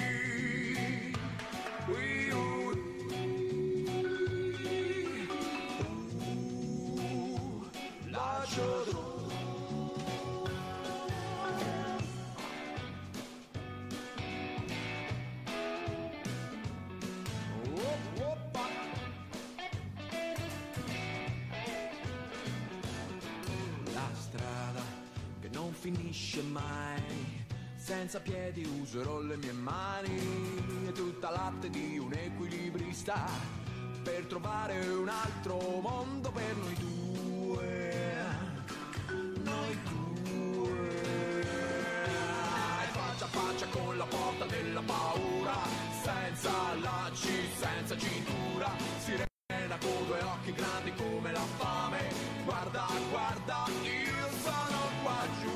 I: La strada che non finisce mai, senza piedi userò le mie mani, e tutta l'arte di un equilibrista, per trovare un altro mondo per noi due, noi due. Faccia a faccia con la porta della paura, senza lacci, senza cintura, sirena con due occhi grandi come la fame, guarda, guarda, io sono qua giù.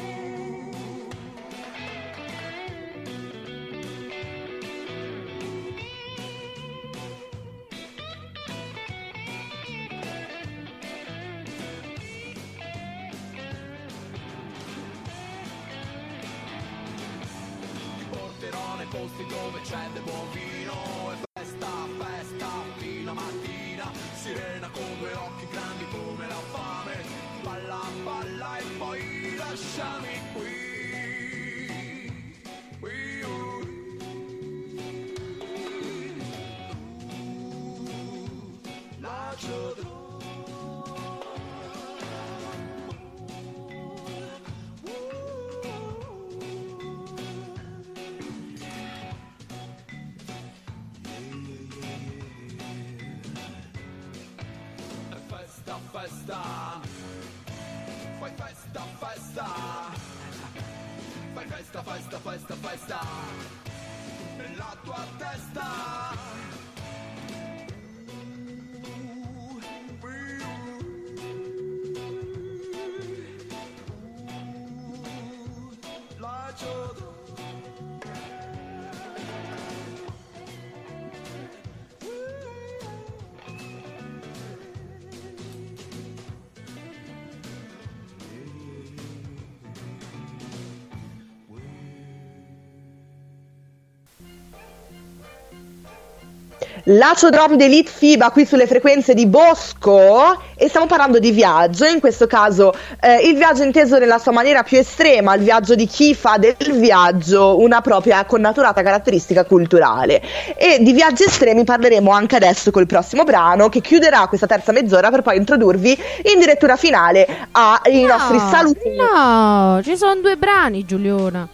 I: Nei posti dove c'è del buon vino, e festa, festa fino a mattina, sirena con due occhi grandi come la fame, balla, balla e poi lasciami qui. Laciodrome. Festa, fai festa, festa, fai festa, festa, festa, festa, nella tua testa.
D: Laciodrome dei Litfiba qui sulle frequenze di Bosco, e stiamo parlando di viaggio, in questo caso il viaggio inteso nella sua maniera più estrema, il viaggio di chi fa del viaggio una propria connaturata caratteristica culturale. E di viaggi estremi parleremo anche adesso col prossimo brano, che chiuderà questa terza mezz'ora per poi introdurvi in direttura finale ai nostri saluti.
E: No, ci sono due brani, Giuliona.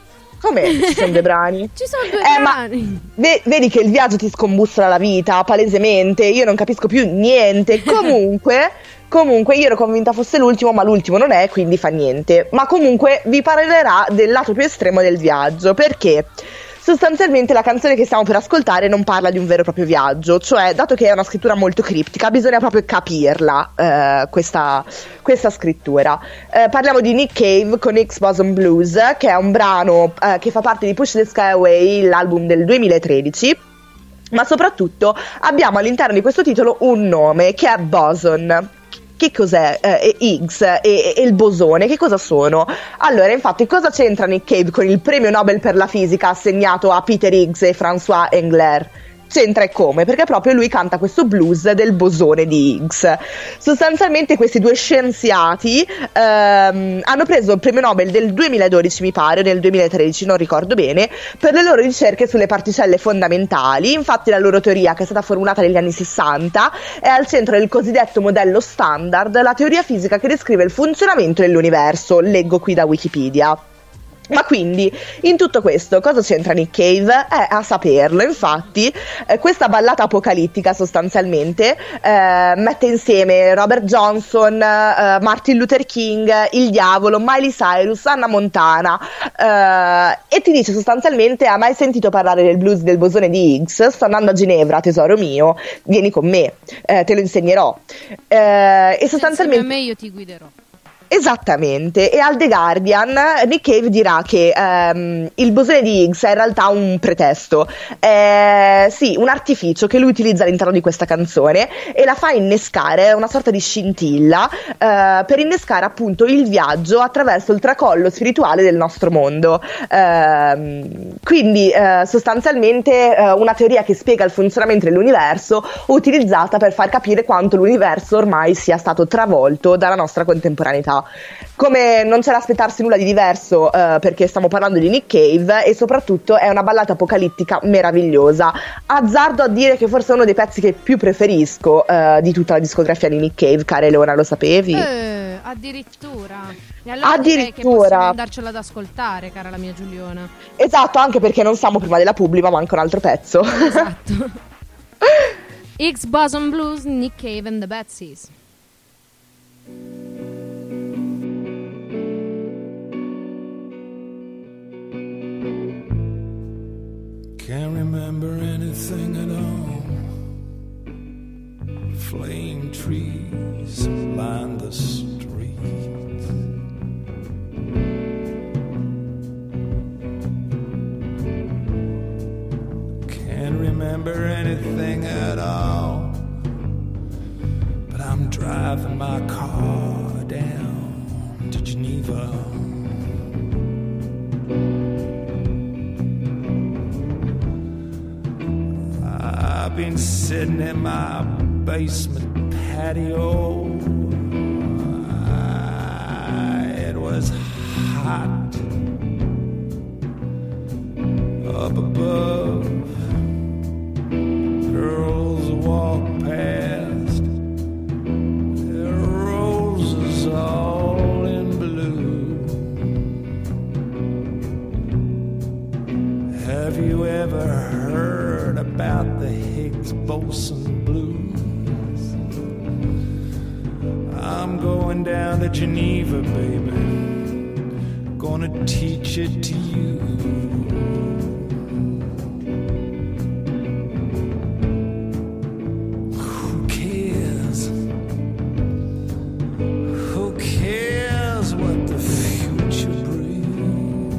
D: Come ci sono due brani?
E: Ci sono due
D: Ma
E: brani.
D: vedi che il viaggio ti scombussola la vita, palesemente. Io non capisco più niente. Comunque io ero convinta fosse l'ultimo, ma l'ultimo non è, quindi fa niente. Ma comunque vi parlerà del lato più estremo del viaggio, perché sostanzialmente la canzone che stiamo per ascoltare non parla di un vero e proprio viaggio, cioè dato che è una scrittura molto criptica bisogna proprio capirla, questa scrittura. Parliamo di Nick Cave con Higgs Boson Blues, che è un brano che fa parte di Push the Sky Away, l'album del 2013. Ma soprattutto abbiamo all'interno di questo titolo un nome che è Boson. Che cos'è Higgs e il bosone? Che cosa sono? Allora, infatti, cosa c'entra Nick Cave con il premio Nobel per la fisica assegnato a Peter Higgs e François Englert? C'entra e come? Perché proprio lui canta questo blues del bosone di Higgs. Sostanzialmente questi due scienziati hanno preso il premio Nobel del 2012, mi pare, o del 2013, non ricordo bene, per le loro ricerche sulle particelle fondamentali. Infatti la loro teoria, che è stata formulata negli anni 60, è al centro del cosiddetto modello standard, la teoria fisica che descrive il funzionamento dell'universo. Leggo qui da Wikipedia. Ma quindi, in tutto questo, cosa c'entra Nick Cave? A saperlo, infatti, questa ballata apocalittica sostanzialmente mette insieme Robert Johnson, Martin Luther King, il diavolo, Miley Cyrus, Hannah Montana, e ti dice sostanzialmente: hai mai sentito parlare del blues del bosone di Higgs? Sto andando a Ginevra, tesoro mio, vieni con me, te lo insegnerò. E sostanzialmente
E: a me io ti guiderò.
D: Esattamente, e al The Guardian Nick Cave dirà che il bosone di Higgs è in realtà un pretesto, sì, un artificio che lui utilizza all'interno di questa canzone e la fa innescare, una sorta di scintilla per innescare appunto il viaggio attraverso il tracollo spirituale del nostro mondo. Quindi sostanzialmente una teoria che spiega il funzionamento dell'universo, utilizzata per far capire quanto l'universo ormai sia stato travolto dalla nostra contemporaneità. Come non c'era aspettarsi nulla di diverso, perché stiamo parlando di Nick Cave e soprattutto è una ballata apocalittica meravigliosa. Azzardo a dire che forse è uno dei pezzi che più preferisco di tutta la discografia di Nick Cave. Cara Eleona, lo sapevi?
E: Addirittura. E allora direi che
D: Addirittura
E: possiamo andarcelo ad ascoltare, cara la mia Giuliona.
D: Esatto, anche perché non siamo prima della publi, ma manca un altro pezzo.
E: Esatto. Higgs Boson Blues, Nick Cave and the Bad Seeds.
G: Can't remember anything at all. Flame trees line the streets. Can't remember anything at all. But I'm driving my car down to Geneva. I've been sitting in my basement patio. It was hot up above. Girls walk past, their roses all in blue. Have you ever heard about the Higgs Boson Blues? I'm going down to Geneva, baby, gonna teach it to you. Who cares? Who cares what the future brings?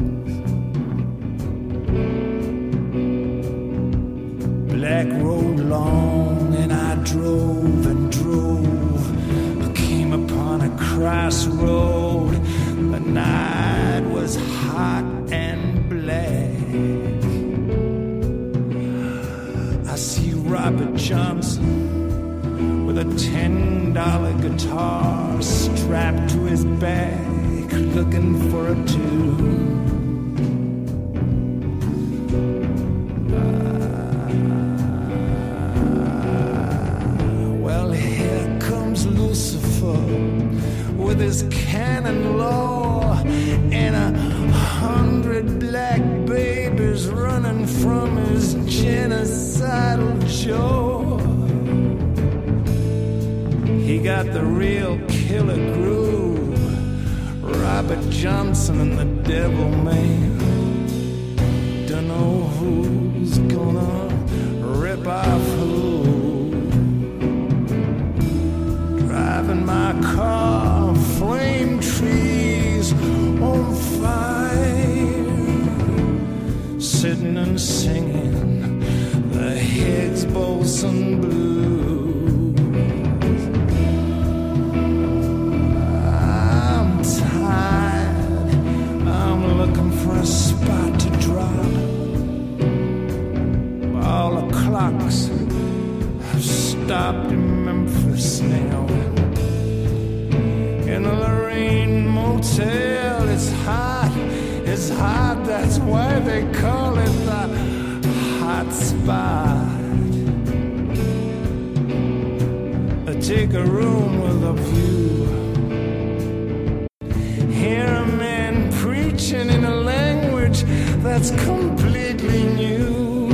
G: Black road long and I drove and drove. I came upon a crossroad. The night was hot and black. I see Robert Johnson with a $10 guitar strapped to his back, looking for a tune. With his cannon law and 100 black
I: drinking from his genocidal jaw. He got the real killer groove, Robert Johnson and the Devil Man. Don't know who's gonna rip off who. Driving my car, flame trees on fire, sitting and singing the Higgs boson blues. I'm tired, I'm looking for a spot to drop. All the clocks have stopped in Memphis now. In the Lorraine Motel, it's hot, that's why they call it the hot spot. I take a room with a view, hear a man preaching in a language that's completely new.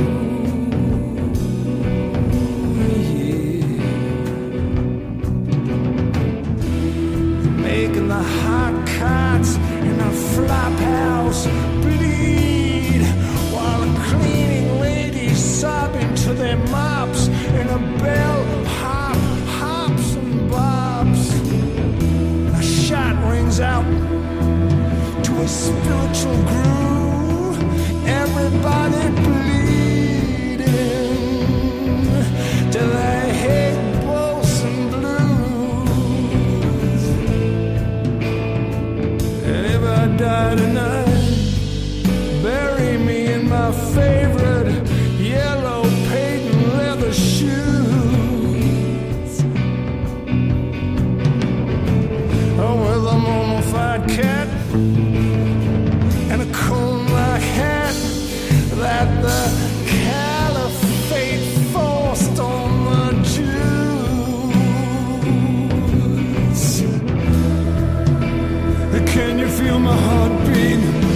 I: Making the hot cots in a flop house bleed, while the cleaning ladies sobbing to their mops in a bell hop, hops and bobs. A shot rings out to a spiritual groove, everybody bleeding till they hate Boson blues. And if I die tonight, bury me in my favorite yellow patent leather shoes, with a mummified cat and a cone-like hat that the caliphate forced on the Jews. Can you feel my heartbeat?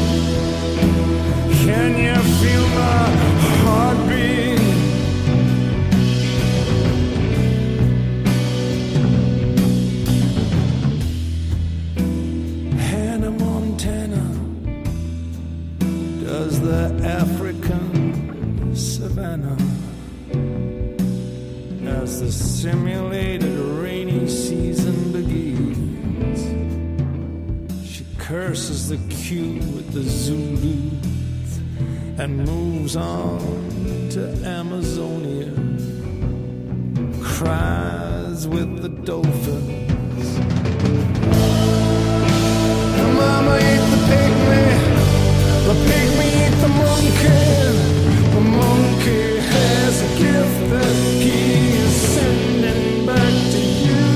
I: Can you feel my heartbeat? Hannah Montana does the African savannah as the simulated rainy season begins. She curses the Q with the Zulus and moves on to Amazonia, cries with the dolphins. Mama ate the pygmy ate the monkey. The monkey has a gift that he is sending back to you.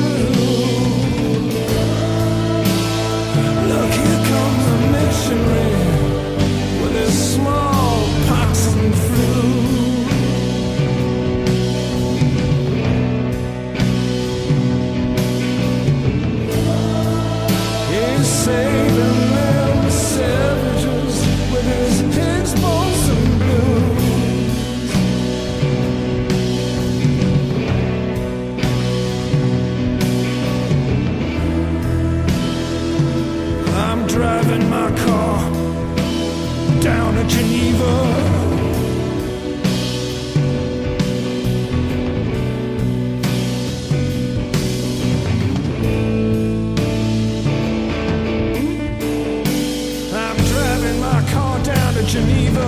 I: Look, here comes the missionary with his smallpox and flu. He's saving them savages with his Higgs boson blues. I'm driving my car down to Geneva. Geneva.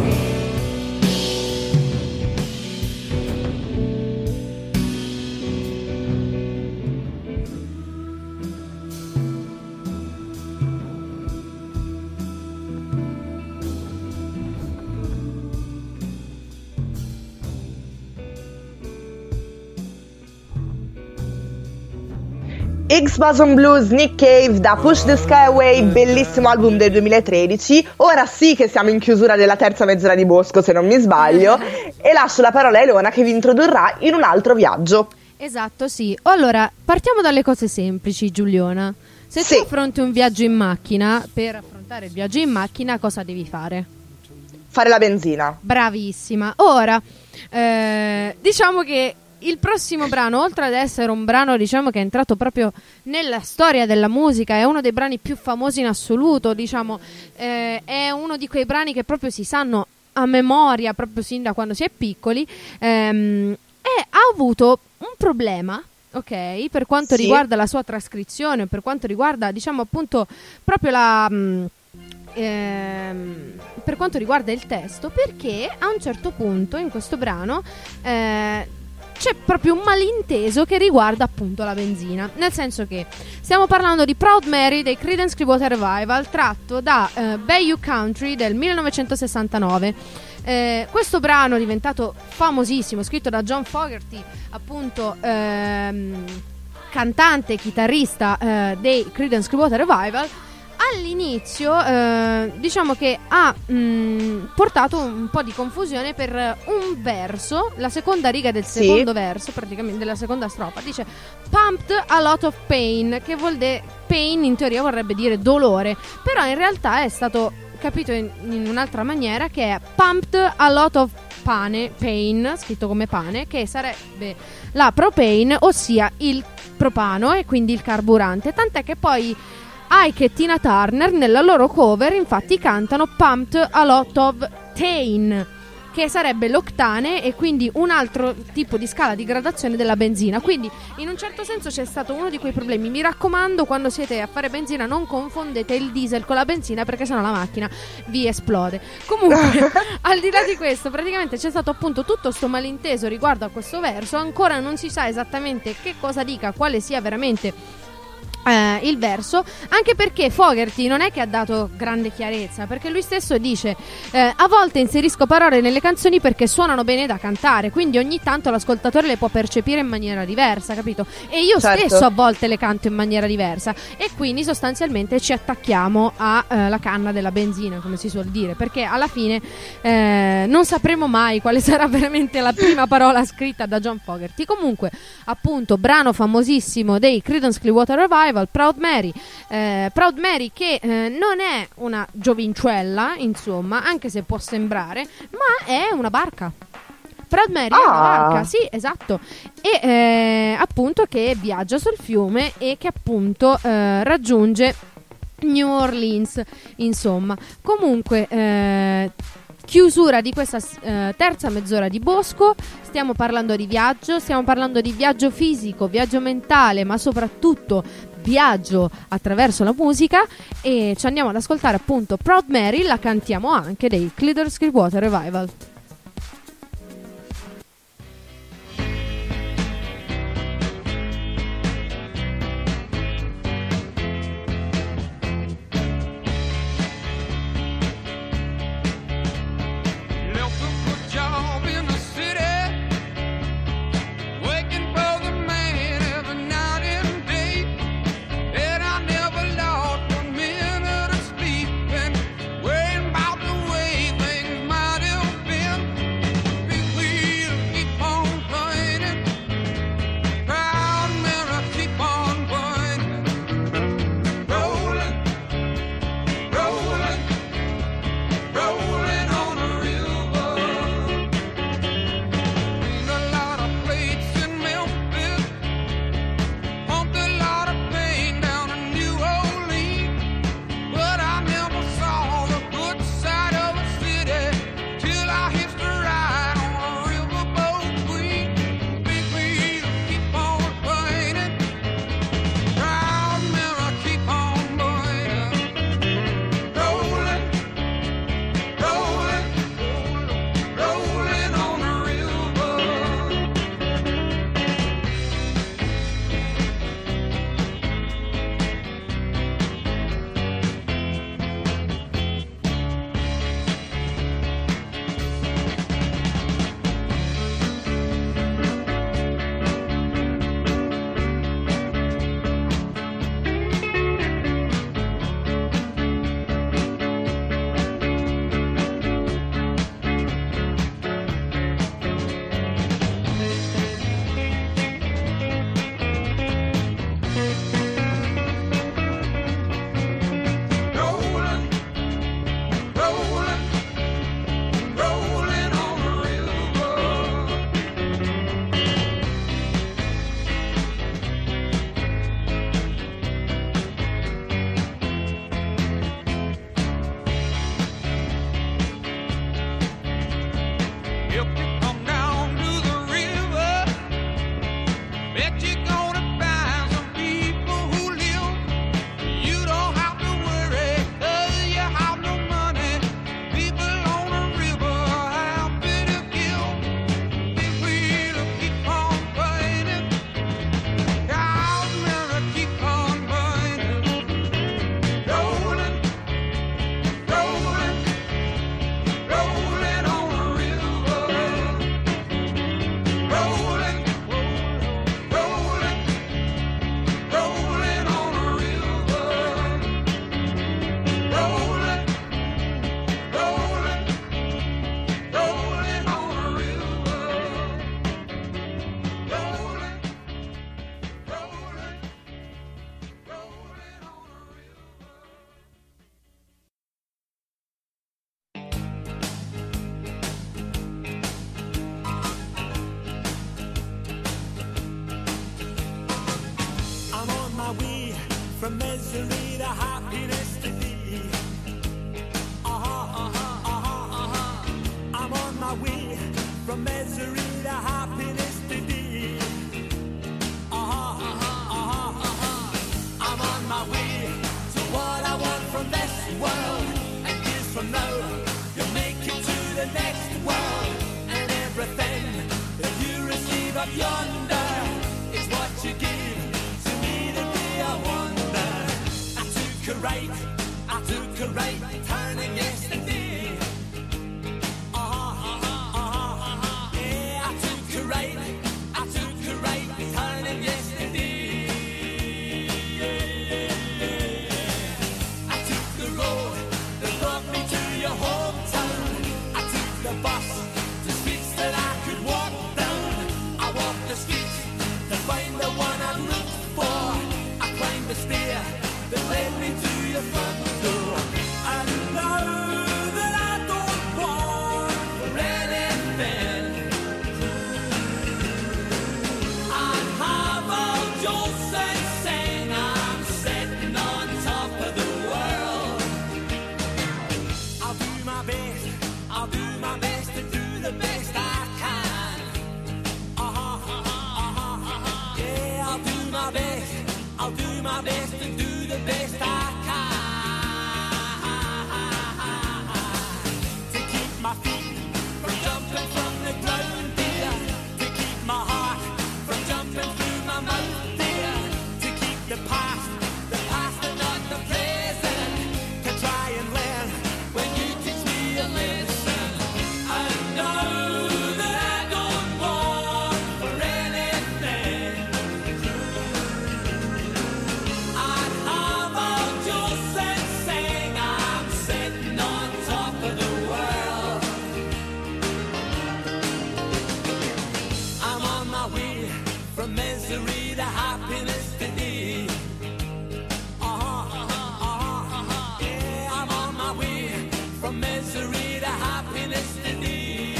D: Higgs Boson Blues, Nick Cave da Push the Sky Away, bellissimo album del 2013. Ora sì che siamo in chiusura della terza mezz'ora di Bosco, se non mi sbaglio, e lascio la parola a Elona che vi introdurrà in un altro viaggio.
E: Esatto, sì. Allora, partiamo dalle cose semplici, Giuliona. Se tu affronti un viaggio in macchina, per affrontare il viaggio in macchina cosa devi fare?
D: fare la benzina.
E: Bravissima. Ora, diciamo che il prossimo brano, oltre ad essere un brano, diciamo, che è entrato proprio nella storia della musica, è uno dei brani più famosi in assoluto, diciamo, è uno di quei brani che proprio si sanno a memoria proprio sin da quando si è piccoli, e ha avuto un problema, ok, per quanto riguarda la sua trascrizione, per quanto riguarda, diciamo, appunto proprio per quanto riguarda il testo, perché a un certo punto in questo brano c'è proprio un malinteso che riguarda appunto la benzina, nel senso che stiamo parlando di Proud Mary dei Creedence Clearwater Revival, tratto da Bayou Country del 1969. Questo brano, diventato famosissimo, scritto da John Fogerty, appunto cantante e chitarrista dei Creedence Clearwater Revival, all'inizio diciamo che ha portato un po' di confusione per un verso, la seconda riga del secondo verso, praticamente della seconda strofa, dice pumped a lot of pain, che vuol dire pain, in teoria vorrebbe dire dolore, però in realtà è stato capito in un'altra maniera, che è pumped a lot of pain, scritto come pane, che sarebbe la propane, ossia il propano e quindi il carburante, tant'è che poi Ike e Tina Turner nella loro cover infatti cantano Pumped a Lot of Tane, che sarebbe l'octane e quindi un altro tipo di scala di gradazione della benzina. Quindi in un certo senso c'è stato uno di quei problemi. Mi raccomando, quando siete a fare benzina non confondete il diesel con la benzina, perché sennò la macchina vi esplode. Comunque al di là di questo, praticamente c'è stato appunto tutto sto malinteso riguardo a questo verso. Ancora non si sa esattamente che cosa dica, quale sia veramente il verso, anche perché Fogerty non è che ha dato grande chiarezza, perché lui stesso dice a volte inserisco parole nelle canzoni perché suonano bene da cantare, quindi ogni tanto l'ascoltatore le può percepire in maniera diversa, capito? E io stesso a volte le canto in maniera diversa, e quindi sostanzialmente ci attacchiamo alla canna della benzina, come si suol dire, perché alla fine non sapremo mai quale sarà veramente la prima parola scritta da John Fogerty. Comunque, appunto, brano famosissimo dei Creedence Clearwater Revival, Proud Mary che non è una giovincella, insomma, anche se può sembrare, ma è una barca. Proud Mary è una barca, sì, esatto, e appunto che viaggia sul fiume e che appunto raggiunge New Orleans, insomma. Comunque chiusura di questa terza mezz'ora di Bosco. Stiamo parlando di viaggio, stiamo parlando di viaggio fisico, viaggio mentale, ma soprattutto viaggio attraverso la musica, e ci andiamo ad ascoltare appunto Proud Mary, la cantiamo anche dei Creedence Clearwater Revival.
J: Worrying about the way things might have been.
G: from misery to happiness to thee. I'm on my way from misery to happiness to thee. I'm on my way to what I want from this world, and years from now you'll make it to the next world, and everything that you receive up yonder is what you give to me today. I wonder. I took a right turning yesterday. Yeah, I took a right turning yesterday. I took the road that brought me to your hometown. I took the bus to streets that I could walk down. I walked the streets to find the one I looked for. I climbed the stair that led me to your front door. And now that I don't want for anything, I have all jokes and sing. I'm sitting on top of the world. I'll do my best to do the best I can. Yeah, I'll do my best to do the best I can. To keep my feet from jumping from the ground, dear. To keep my heart from jumping through my mouth, dear. To keep the past and not the present. To try and learn when you teach me a lesson. I know that I don't want for anything. I'd have all jokes and sing. I'm sitting on top of the world. I'm on my way from misery to happiness today. Yeah, I'm on my way from misery to happiness today.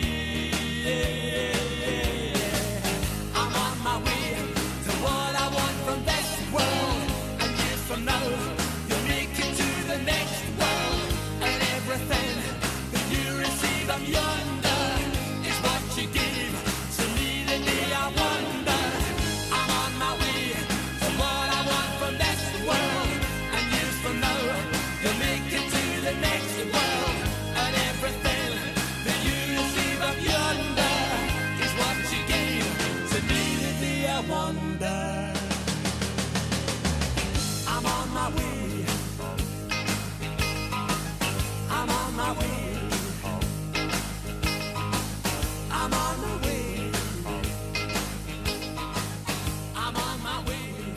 G: I'm on my way to what I want from this world, and years from now you'll make it to the next world, and everything that you receive up yonder is what you give to me today. I wonder. I'm on my way to what I want from this world, and years from now you'll make it to the next world, and everything that you receive up yonder is what you gave to me today. I wonder. I'm on my way. I'm on my way. I'm on my way. I'm on my way.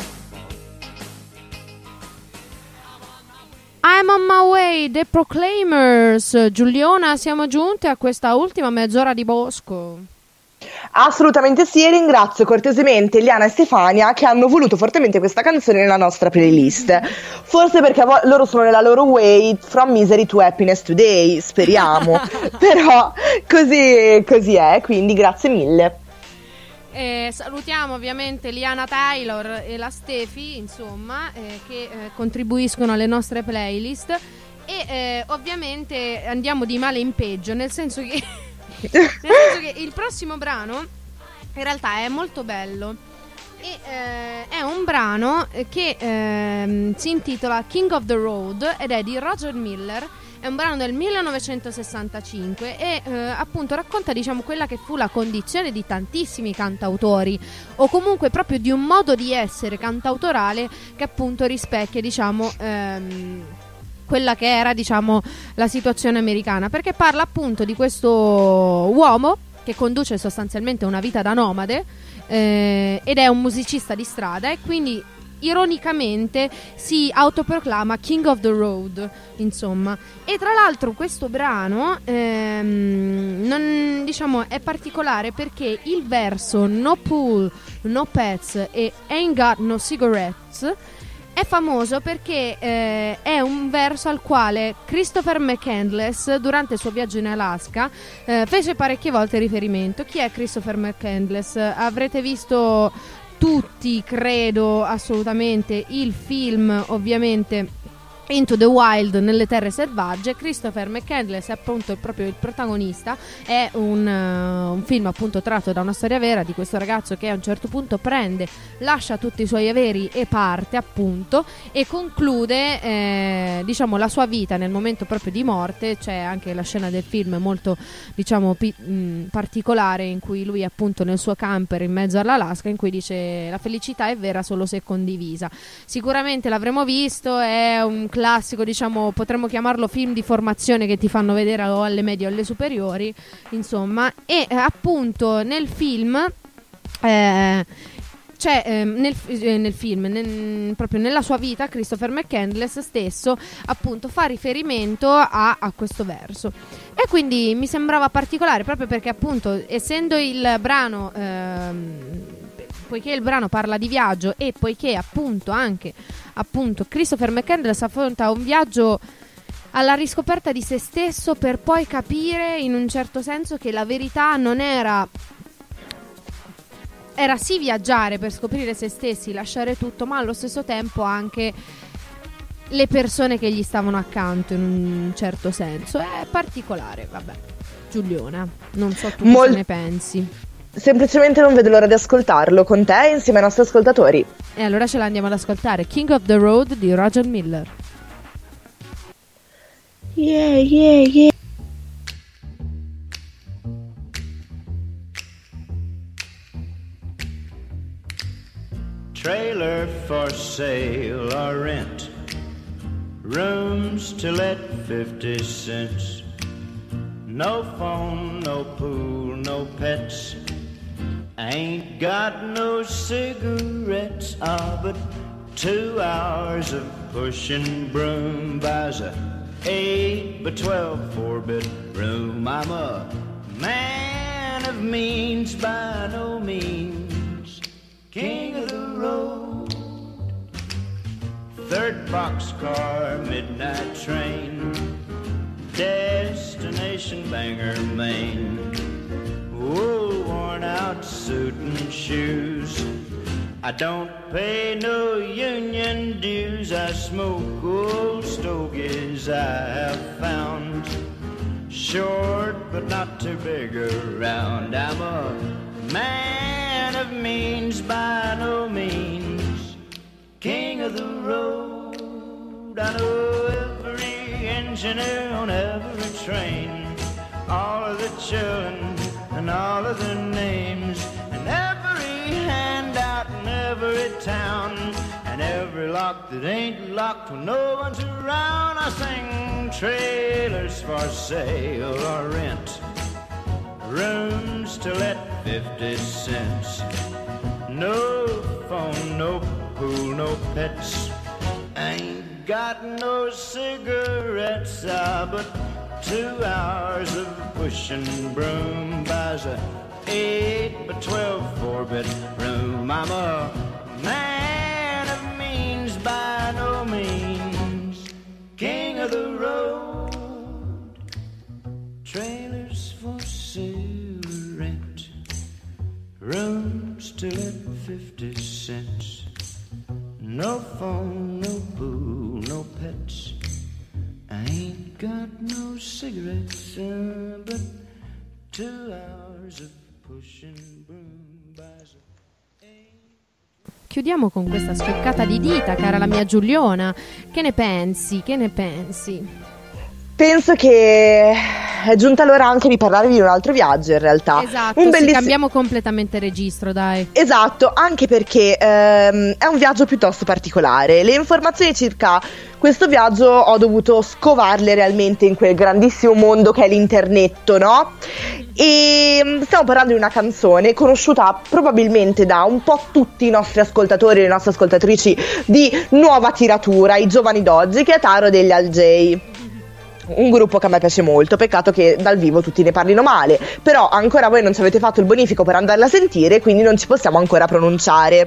E: I'm on my way, The Proclaimers. Giuliona, siamo giunti a questa ultima mezz'ora di bosco.
D: Assolutamente sì, e ringrazio cortesemente Eliana e Stefania che hanno voluto fortemente questa canzone nella nostra playlist. Forse perché loro sono nella loro way from misery to happiness today, speriamo. Però così è, quindi grazie mille.
E: Salutiamo ovviamente Liana Taylor e la Stefi, insomma, che contribuiscono alle nostre playlist, e ovviamente andiamo di male in peggio, nel senso che il prossimo brano in realtà è molto bello e è un brano che si intitola King of the Road ed è di Roger Miller. È un brano del 1965 e appunto racconta, diciamo, quella che fu la condizione di tantissimi cantautori, o comunque proprio di un modo di essere cantautorale che appunto rispecchia, diciamo, quella che era, diciamo, la situazione americana, perché parla appunto di questo uomo che conduce sostanzialmente una vita da nomade ed è un musicista di strada, e quindi ironicamente si autoproclama King of the Road, insomma. E tra l'altro questo brano diciamo, è particolare perché il verso No Pool, No Pets e Ain't Got No Cigarettes è famoso perché è un verso al quale Christopher McCandless, durante il suo viaggio in Alaska, fece parecchie volte riferimento. Chi è Christopher McCandless? Avrete visto tutti, credo, assolutamente il film, ovviamente, Into the Wild, nelle terre selvagge. Christopher McCandless è appunto proprio il protagonista. È un film appunto tratto da una storia vera di questo ragazzo che a un certo punto lascia tutti i suoi averi e parte appunto, e conclude diciamo la sua vita nel momento proprio di morte. C'è anche la scena del film molto, diciamo, particolare, in cui lui appunto nel suo camper in mezzo all'Alaska, in cui dice: la felicità è vera solo se condivisa. Sicuramente l'avremo visto, è un classico, diciamo, potremmo chiamarlo film di formazione che ti fanno vedere o alle medie o alle superiori, insomma. E appunto nel film c'è nel film, proprio nella sua vita, Christopher McCandless stesso appunto fa riferimento a questo verso, e quindi mi sembrava particolare, proprio perché appunto essendo il brano poiché il brano parla di viaggio, e poiché appunto anche Christopher McCandless affronta un viaggio alla riscoperta di se stesso, per poi capire in un certo senso che la verità non era sì viaggiare per scoprire se stessi, lasciare tutto, ma allo stesso tempo anche le persone che gli stavano accanto, in un certo senso. È particolare, vabbè. Giuliona, non so tu cosa ne pensi.
D: Semplicemente non vedo l'ora di ascoltarlo con te insieme ai nostri ascoltatori.
E: E allora ce l'andiamo ad ascoltare. King of the Road di Roger Miller.
D: Yeah, yeah, yeah.
J: Trailer for sale or rent, rooms to let 50 cents. No phone, no pool, no pets. Ain't got no cigarettes, but 2 hours of pushing broom buys a 8 by 12 4-bedroom. I'm a man of means, by no means king of the road. 3rd boxcar, midnight train, destination Bangor, Maine. Wool worn out suit and shoes. I don't pay no union dues. I smoke old stogies I have found, short but not too big around. I'm a man of means, by no means king of the road. I know every engineer on every train, all of the children and all of their names, and every handout in every town, and every lock that ain't locked when no one's around. I sing trailers for sale or rent, rooms to let 50 cents. No phone, no pool, no pets. Ain't got no cigarettes, but 2 hours of pushing broom buys a 8 by 12 4-bedroom. I'm a man of means, by no means king of the road. Trailers for sale or rent, rooms to let 50 cents. No phone, no pool, no pets. I ain't got no cigarettes, but 2 hours of pushing broom buys a...
E: Chiudiamo con questa scioccata di dita, cara la mia Giuliona. Che ne pensi? Che ne pensi?
D: Penso che è giunta l'ora anche di parlarvi di un altro viaggio, in realtà.
E: Esatto, cambiamo completamente registro, dai.
D: Esatto, anche perché è un viaggio piuttosto particolare. Le informazioni circa questo viaggio ho dovuto scovarle realmente in quel grandissimo mondo che è l'internetto, no? E stiamo parlando di una canzone conosciuta probabilmente da un po' tutti i nostri ascoltatori e le nostre ascoltatrici di nuova tiratura, i giovani d'oggi, che è Taro degli Al J. Un gruppo che a me piace molto, peccato che dal vivo tutti ne parlino male, però ancora voi non ci avete fatto il bonifico per andarla a sentire, quindi non ci possiamo ancora pronunciare.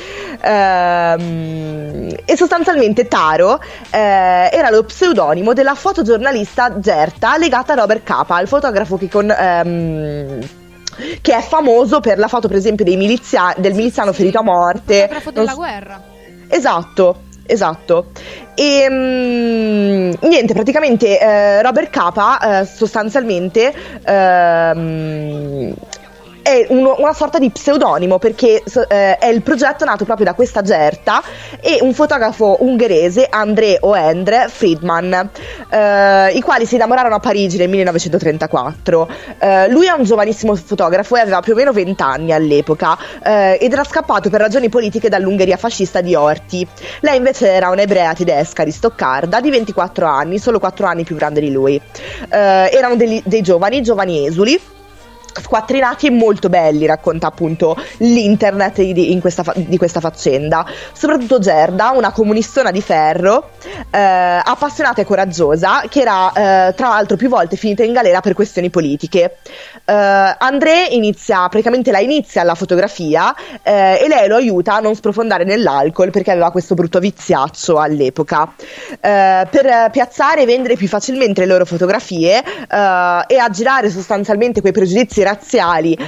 D: E sostanzialmente Taro era lo pseudonimo della fotogiornalista Gerta legata a Robert Capa, il fotografo che con che è famoso per la foto per esempio del miliziano ferito a morte.
E: Fotografo della guerra.
D: Esatto. E niente, praticamente Robert Capa sostanzialmente è una sorta di pseudonimo, perché è il progetto nato proprio da questa Gerta e un fotografo ungherese, André o Endre Friedman, i quali si innamorarono a Parigi nel 1934. Lui è un giovanissimo fotografo e aveva più o meno 20 anni all'epoca, ed era scappato per ragioni politiche dall'Ungheria fascista di Horthy. Lei invece era un'ebrea tedesca di Stoccarda di 24 anni, solo 4 anni più grande di lui. Erano dei giovani esuli, squattrinati e molto belli. Racconta appunto l'internet di questa faccenda. Soprattutto Gerda, una comunistona di ferro, appassionata e coraggiosa, che era tra l'altro più volte finita in galera per questioni politiche. André inizia alla fotografia, e lei lo aiuta a non sprofondare nell'alcol, perché aveva questo brutto viziaccio all'epoca, per piazzare e vendere più facilmente le loro fotografie, e aggirare sostanzialmente quei pregiudizi razziali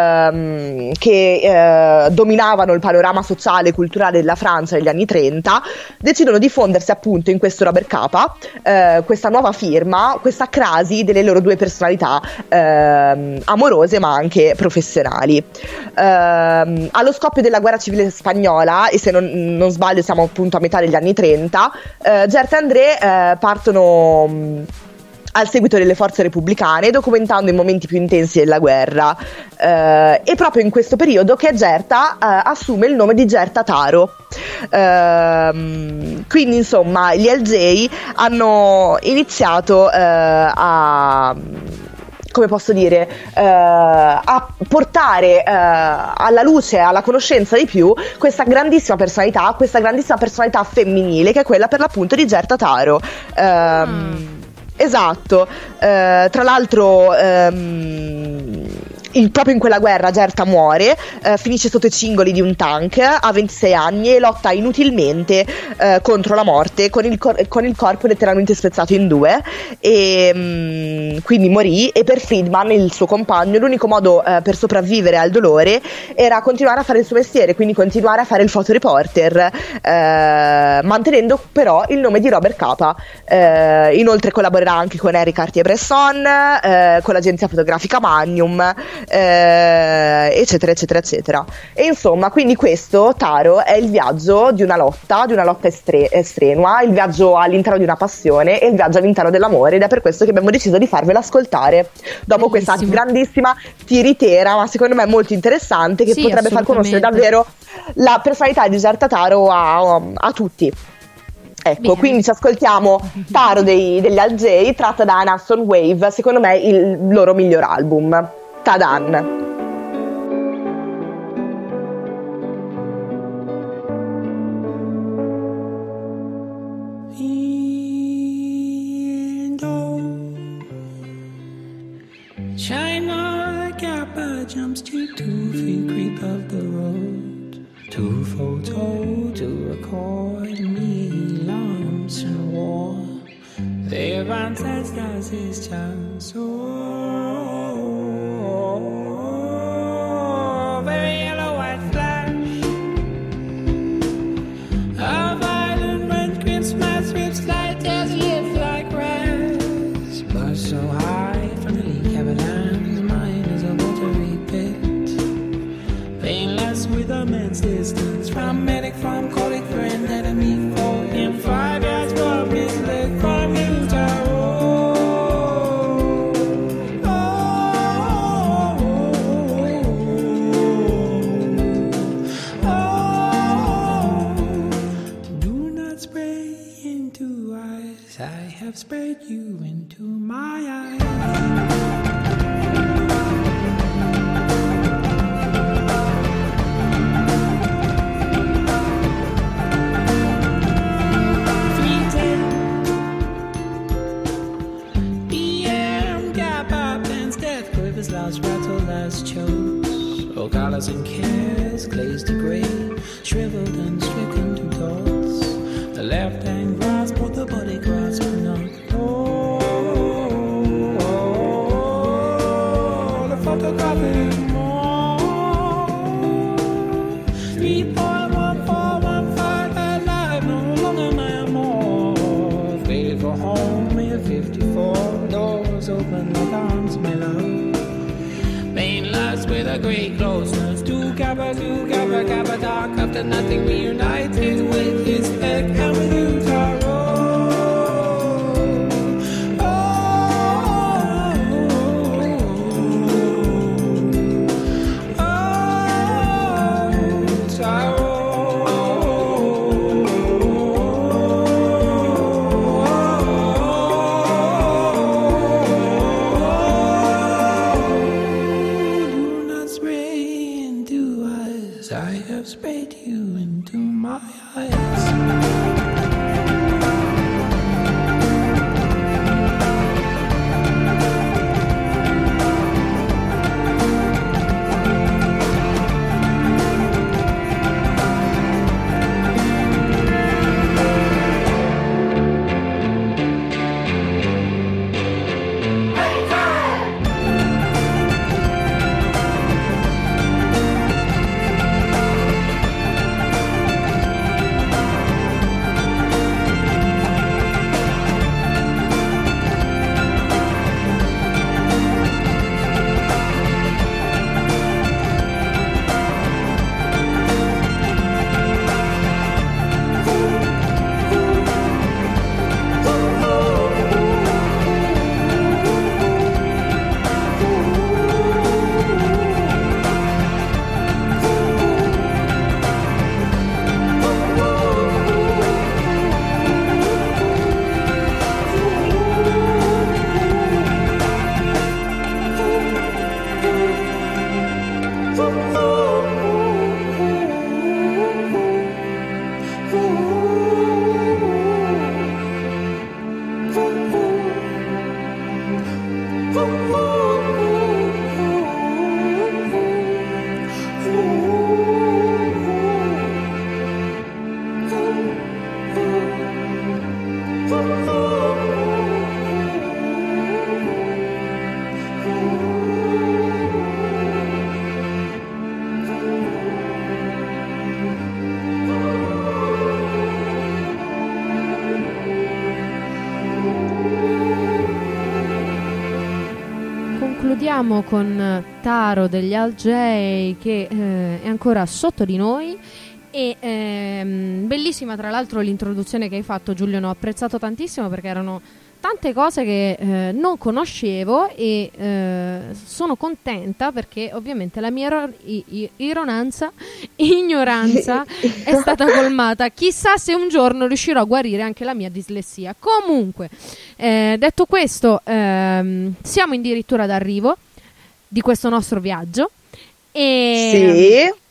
D: che dominavano il panorama sociale e culturale della Francia negli anni 30. Decidono di fondersi appunto in questo Robert Capa, questa nuova firma, questa crasi delle loro due personalità amorose ma anche professionali. Allo scoppio della guerra civile spagnola, e se non sbaglio siamo appunto a metà degli anni 30, Gerta e André partono al seguito delle forze repubblicane, documentando i momenti più intensi della guerra, e proprio in questo periodo che Gerta assume il nome di Gerta Taro. Quindi insomma gli LJ hanno iniziato a portare alla luce, alla conoscenza di più questa grandissima personalità femminile, che è quella per l'appunto di Gerta Taro. Esatto, tra l'altro proprio in quella guerra Gerta muore, finisce sotto i cingoli di un tank a 26 anni e lotta inutilmente contro la morte, con il corpo letteralmente spezzato in due, e quindi morì. E per Friedman, il suo compagno, l'unico modo per sopravvivere al dolore era continuare a fare il suo mestiere, quindi continuare a fare il fotoreporter, mantenendo però il nome di Robert Capa. Inoltre collaborerà anche con Henri Cartier-Bresson, con l'agenzia fotografica Magnum, eccetera eccetera eccetera. E insomma, quindi questo Taro è il viaggio di una lotta strenua, il viaggio all'interno di una passione e il viaggio all'interno dell'amore, ed è per questo che abbiamo deciso di farvelo ascoltare dopo questa grandissima tiritera, ma secondo me molto interessante, che potrebbe far conoscere davvero la personalità di Gerta Taro a tutti. Ecco, bene. Quindi ci ascoltiamo Taro degli Al J, tratta da An Wave, secondo me il loro miglior album. Tadan.
K: China Kappa jumps to 2 feet creep of the road, to photo to record me lumps and war. They runs as does his chance. Very yellow white flash, a violent red green smash whips light as lift like grass, but so high from the leak avalanche, mine is a watery pit, painless with immense distance from medic, from colleague, friend, enemy, foe, in 5 yards from his leg, from him to have spread you into my eyes. PM gap up and death quivers, last rattle, last chokes. Oh, colors and cares glazed to grey, shriveled and stricken to dots. The left hand grasp or the body grasp not. Oh, the photographic songs mellow. Main loves with a great closeness. Two kappa, talk after nothing reunited with his head and with you, Taro. Sprayed you into my eyes.
E: Concludiamo con Taro degli Al J, che è ancora sotto di noi. E bellissima tra l'altro l'introduzione che hai fatto, Giulio, ne ho apprezzato tantissimo perché erano tante cose che non conoscevo e sono contenta perché ovviamente la mia ignoranza è stata colmata. Chissà se un giorno riuscirò a guarire anche la mia dislessia. Comunque, detto questo, siamo addirittura d'arrivo di questo nostro viaggio e
D: sì.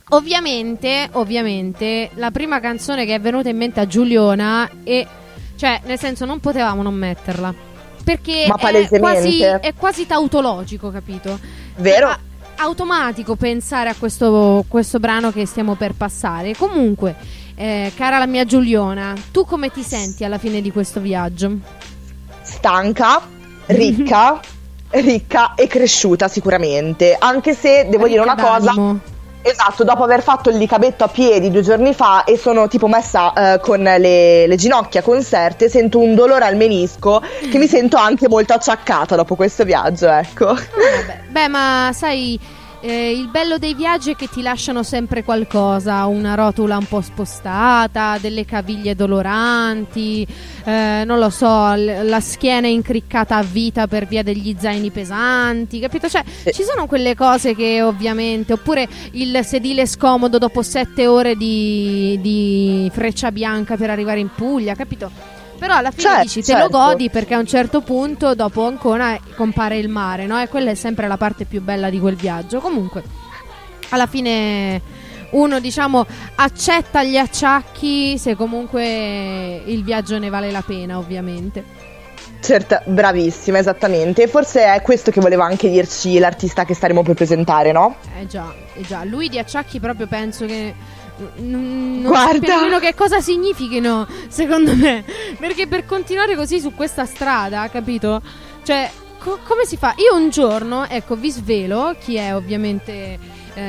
E: Ovviamente la prima canzone che è venuta in mente a Giuliona cioè, nel senso, non potevamo non metterla perché è quasi tautologico, capito?
D: Vero?
E: È automatico pensare a questo brano che stiamo per passare. Comunque, cara la mia Giuliona, tu come ti senti alla fine di questo viaggio?
D: Stanca, ricca e cresciuta sicuramente, anche se devo dire una cosa. Esatto, dopo aver fatto il licabetto a piedi 2 giorni fa e sono tipo messa con le ginocchia conserte, sento un dolore al menisco che mi sento anche molto acciaccata dopo questo viaggio, ecco.
E: Beh, ma sai, il bello dei viaggi è che ti lasciano sempre qualcosa, una rotola un po' spostata, delle caviglie doloranti, non lo so, la schiena incriccata a vita per via degli zaini pesanti, capito? Cioè, ci sono quelle cose che ovviamente, oppure il sedile scomodo dopo 7 ore di Freccia Bianca per arrivare in Puglia, capito? Però alla fine dici, te lo godi perché a un certo punto dopo Ancona compare il mare, no? E quella è sempre la parte più bella di quel viaggio. Comunque, alla fine uno, diciamo, accetta gli acciacchi se comunque il viaggio ne vale la pena, ovviamente.
D: Certo, bravissima, esattamente. Forse è questo che voleva anche dirci l'artista che staremo per presentare, no?
E: Già. Lui di acciacchi proprio penso che non sappia nemmeno che cosa significhino, secondo me, perché per continuare così su questa strada, capito? Cioè, come si fa? Io un giorno, ecco, vi svelo chi è ovviamente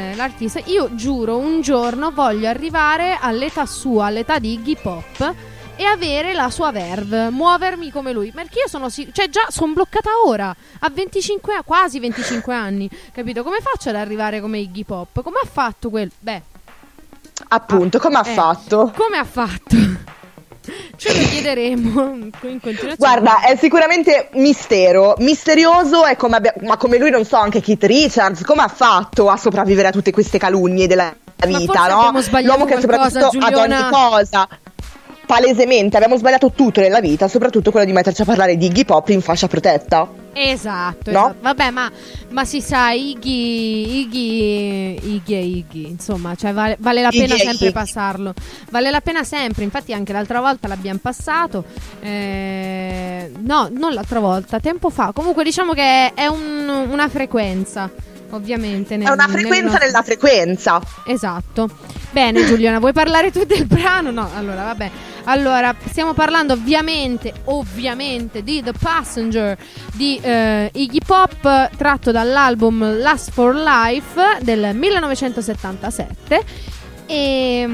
E: l'artista. Io giuro, un giorno voglio arrivare all'età sua, all'età di Iggy Pop, e avere la sua verve, muovermi come lui, perché io sono cioè già sono bloccata ora a 25 quasi 25 anni, capito? Come faccio ad arrivare come Iggy Pop? Come ha fatto quel? Beh,
D: appunto, come ha fatto?
E: Come ha fatto? Ce lo chiederemo in continuazione.
D: Guarda, è sicuramente misterioso, è ma come lui non so, anche Keith Richards, come ha fatto a sopravvivere a tutte queste calunnie della vita, no? L'uomo che soprattutto ad ogni cosa. Palesemente abbiamo sbagliato tutto nella vita, soprattutto quello di metterci a parlare di Iggy Pop in fascia protetta.
E: Esatto,
D: no?
E: Esatto. Vabbè, ma si sa, Iggy, insomma, cioè vale la pena sempre passarlo. Vale la pena sempre, infatti anche l'altra volta l'abbiamo passato. No, non l'altra volta, tempo fa. Comunque diciamo che è una frequenza. Ovviamente
D: è una frequenza nella frequenza.
E: Esatto. Bene Giuliana, vuoi parlare tu del brano? No, allora vabbè. Allora, stiamo parlando ovviamente di The Passenger di Iggy Pop, tratto dall'album Last for Life del 1977 e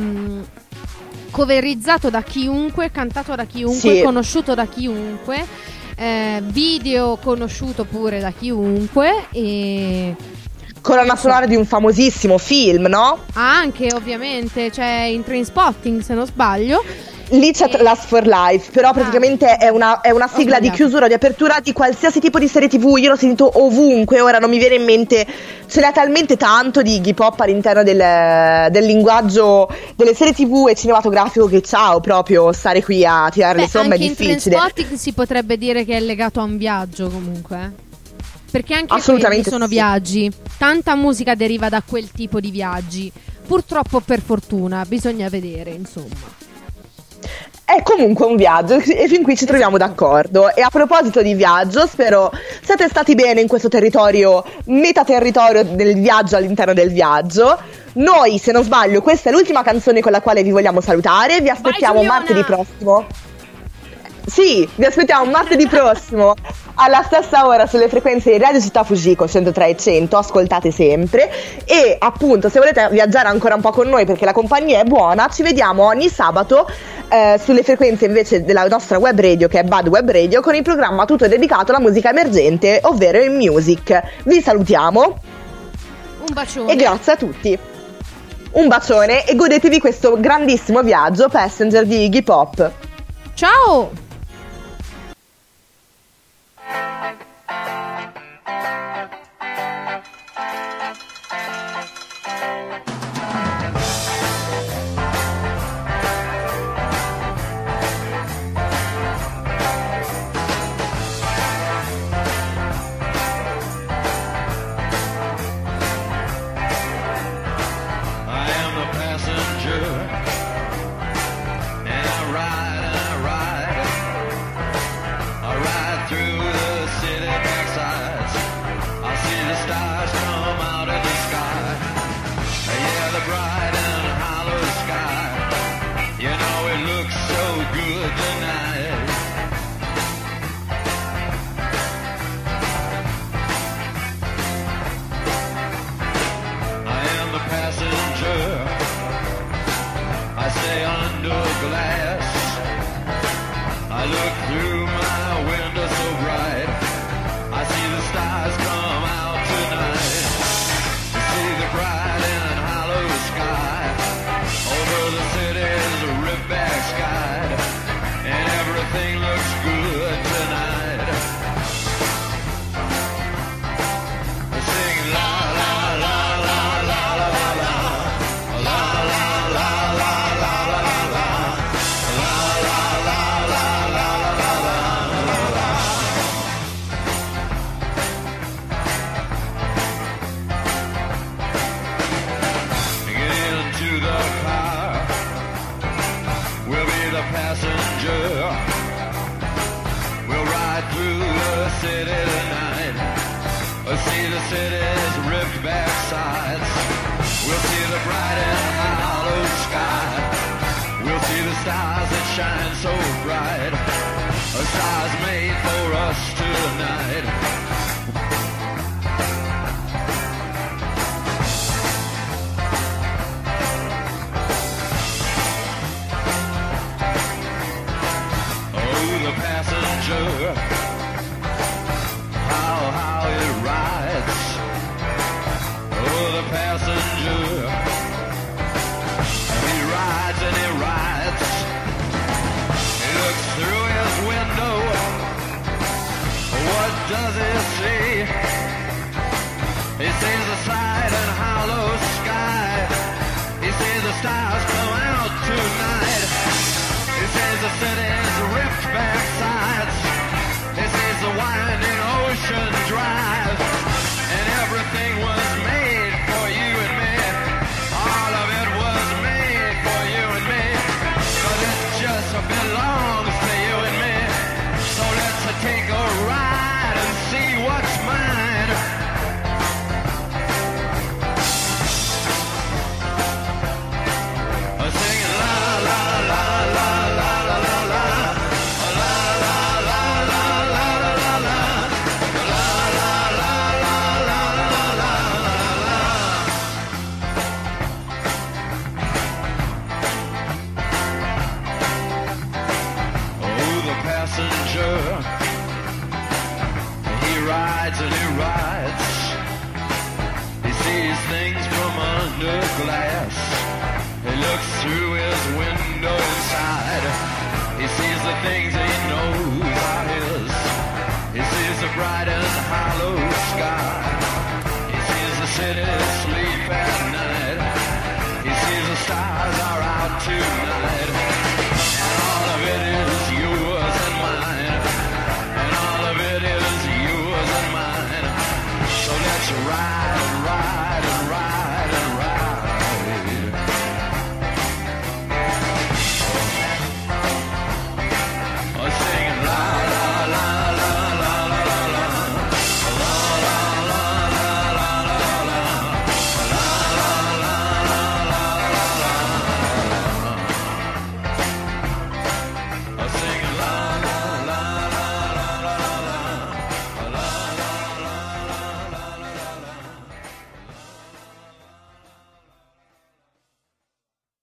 E: coverizzato da chiunque, cantato da chiunque, sì, conosciuto da chiunque. Video conosciuto pure da chiunque e
D: colonna sonora di un famosissimo film, no?
E: Anche ovviamente, c'è in Trainspotting se non sbaglio.
D: Lì c'è Last for Life, però praticamente è una sigla di chiusura, di apertura di qualsiasi tipo di serie TV. Io l'ho sentito ovunque, ora non mi viene in mente. Ce n'è talmente tanto di Iggy Pop all'interno del linguaggio delle serie TV e cinematografico che ciao, proprio stare qui a tirare le somme è difficile.
E: Anche in Trainspotting si potrebbe dire che è legato a un viaggio comunque, perché anche
D: assolutamente
E: sono viaggi. Tanta musica deriva da quel tipo di viaggi. Purtroppo, per fortuna, bisogna vedere, insomma.
D: È comunque un viaggio e fin qui ci troviamo d'accordo. E a proposito di viaggio, spero siate stati bene in questo territorio, metaterritorio del viaggio all'interno del viaggio. Noi, se non sbaglio, questa è l'ultima canzone con la quale vi vogliamo salutare. Vi aspettiamo martedì prossimo. Sì, vi aspettiamo martedì prossimo alla stessa ora sulle frequenze di Radio Città Fujiko 103 e 100, ascoltate sempre. E appunto, se volete viaggiare ancora un po' con noi perché la compagnia è buona, ci vediamo ogni sabato sulle frequenze invece della nostra web radio, che è Bad Web Radio, con il programma tutto dedicato alla musica emergente, ovvero il music. Vi salutiamo,
E: un bacione
D: e grazie a tutti. Un bacione e godetevi questo grandissimo viaggio Passenger di Iggy Pop.
E: Ciao.
A: does he see? He sees the side and hollow sky. He sees the stars come out tonight. He sees the city's ripped back sides. He sees the winding ocean drive. And everything was made for you and me. All of it was made for you and me. But it just belongs to you and me. So let's take a ride and see what's mine. Singing la la la la la la la la. La la la la la la la. La la la la la la la. Oh, the passenger, he rides and he rides. He sees things from under glass. He looks through his window inside. He sees the things he knows are his. He sees the bright and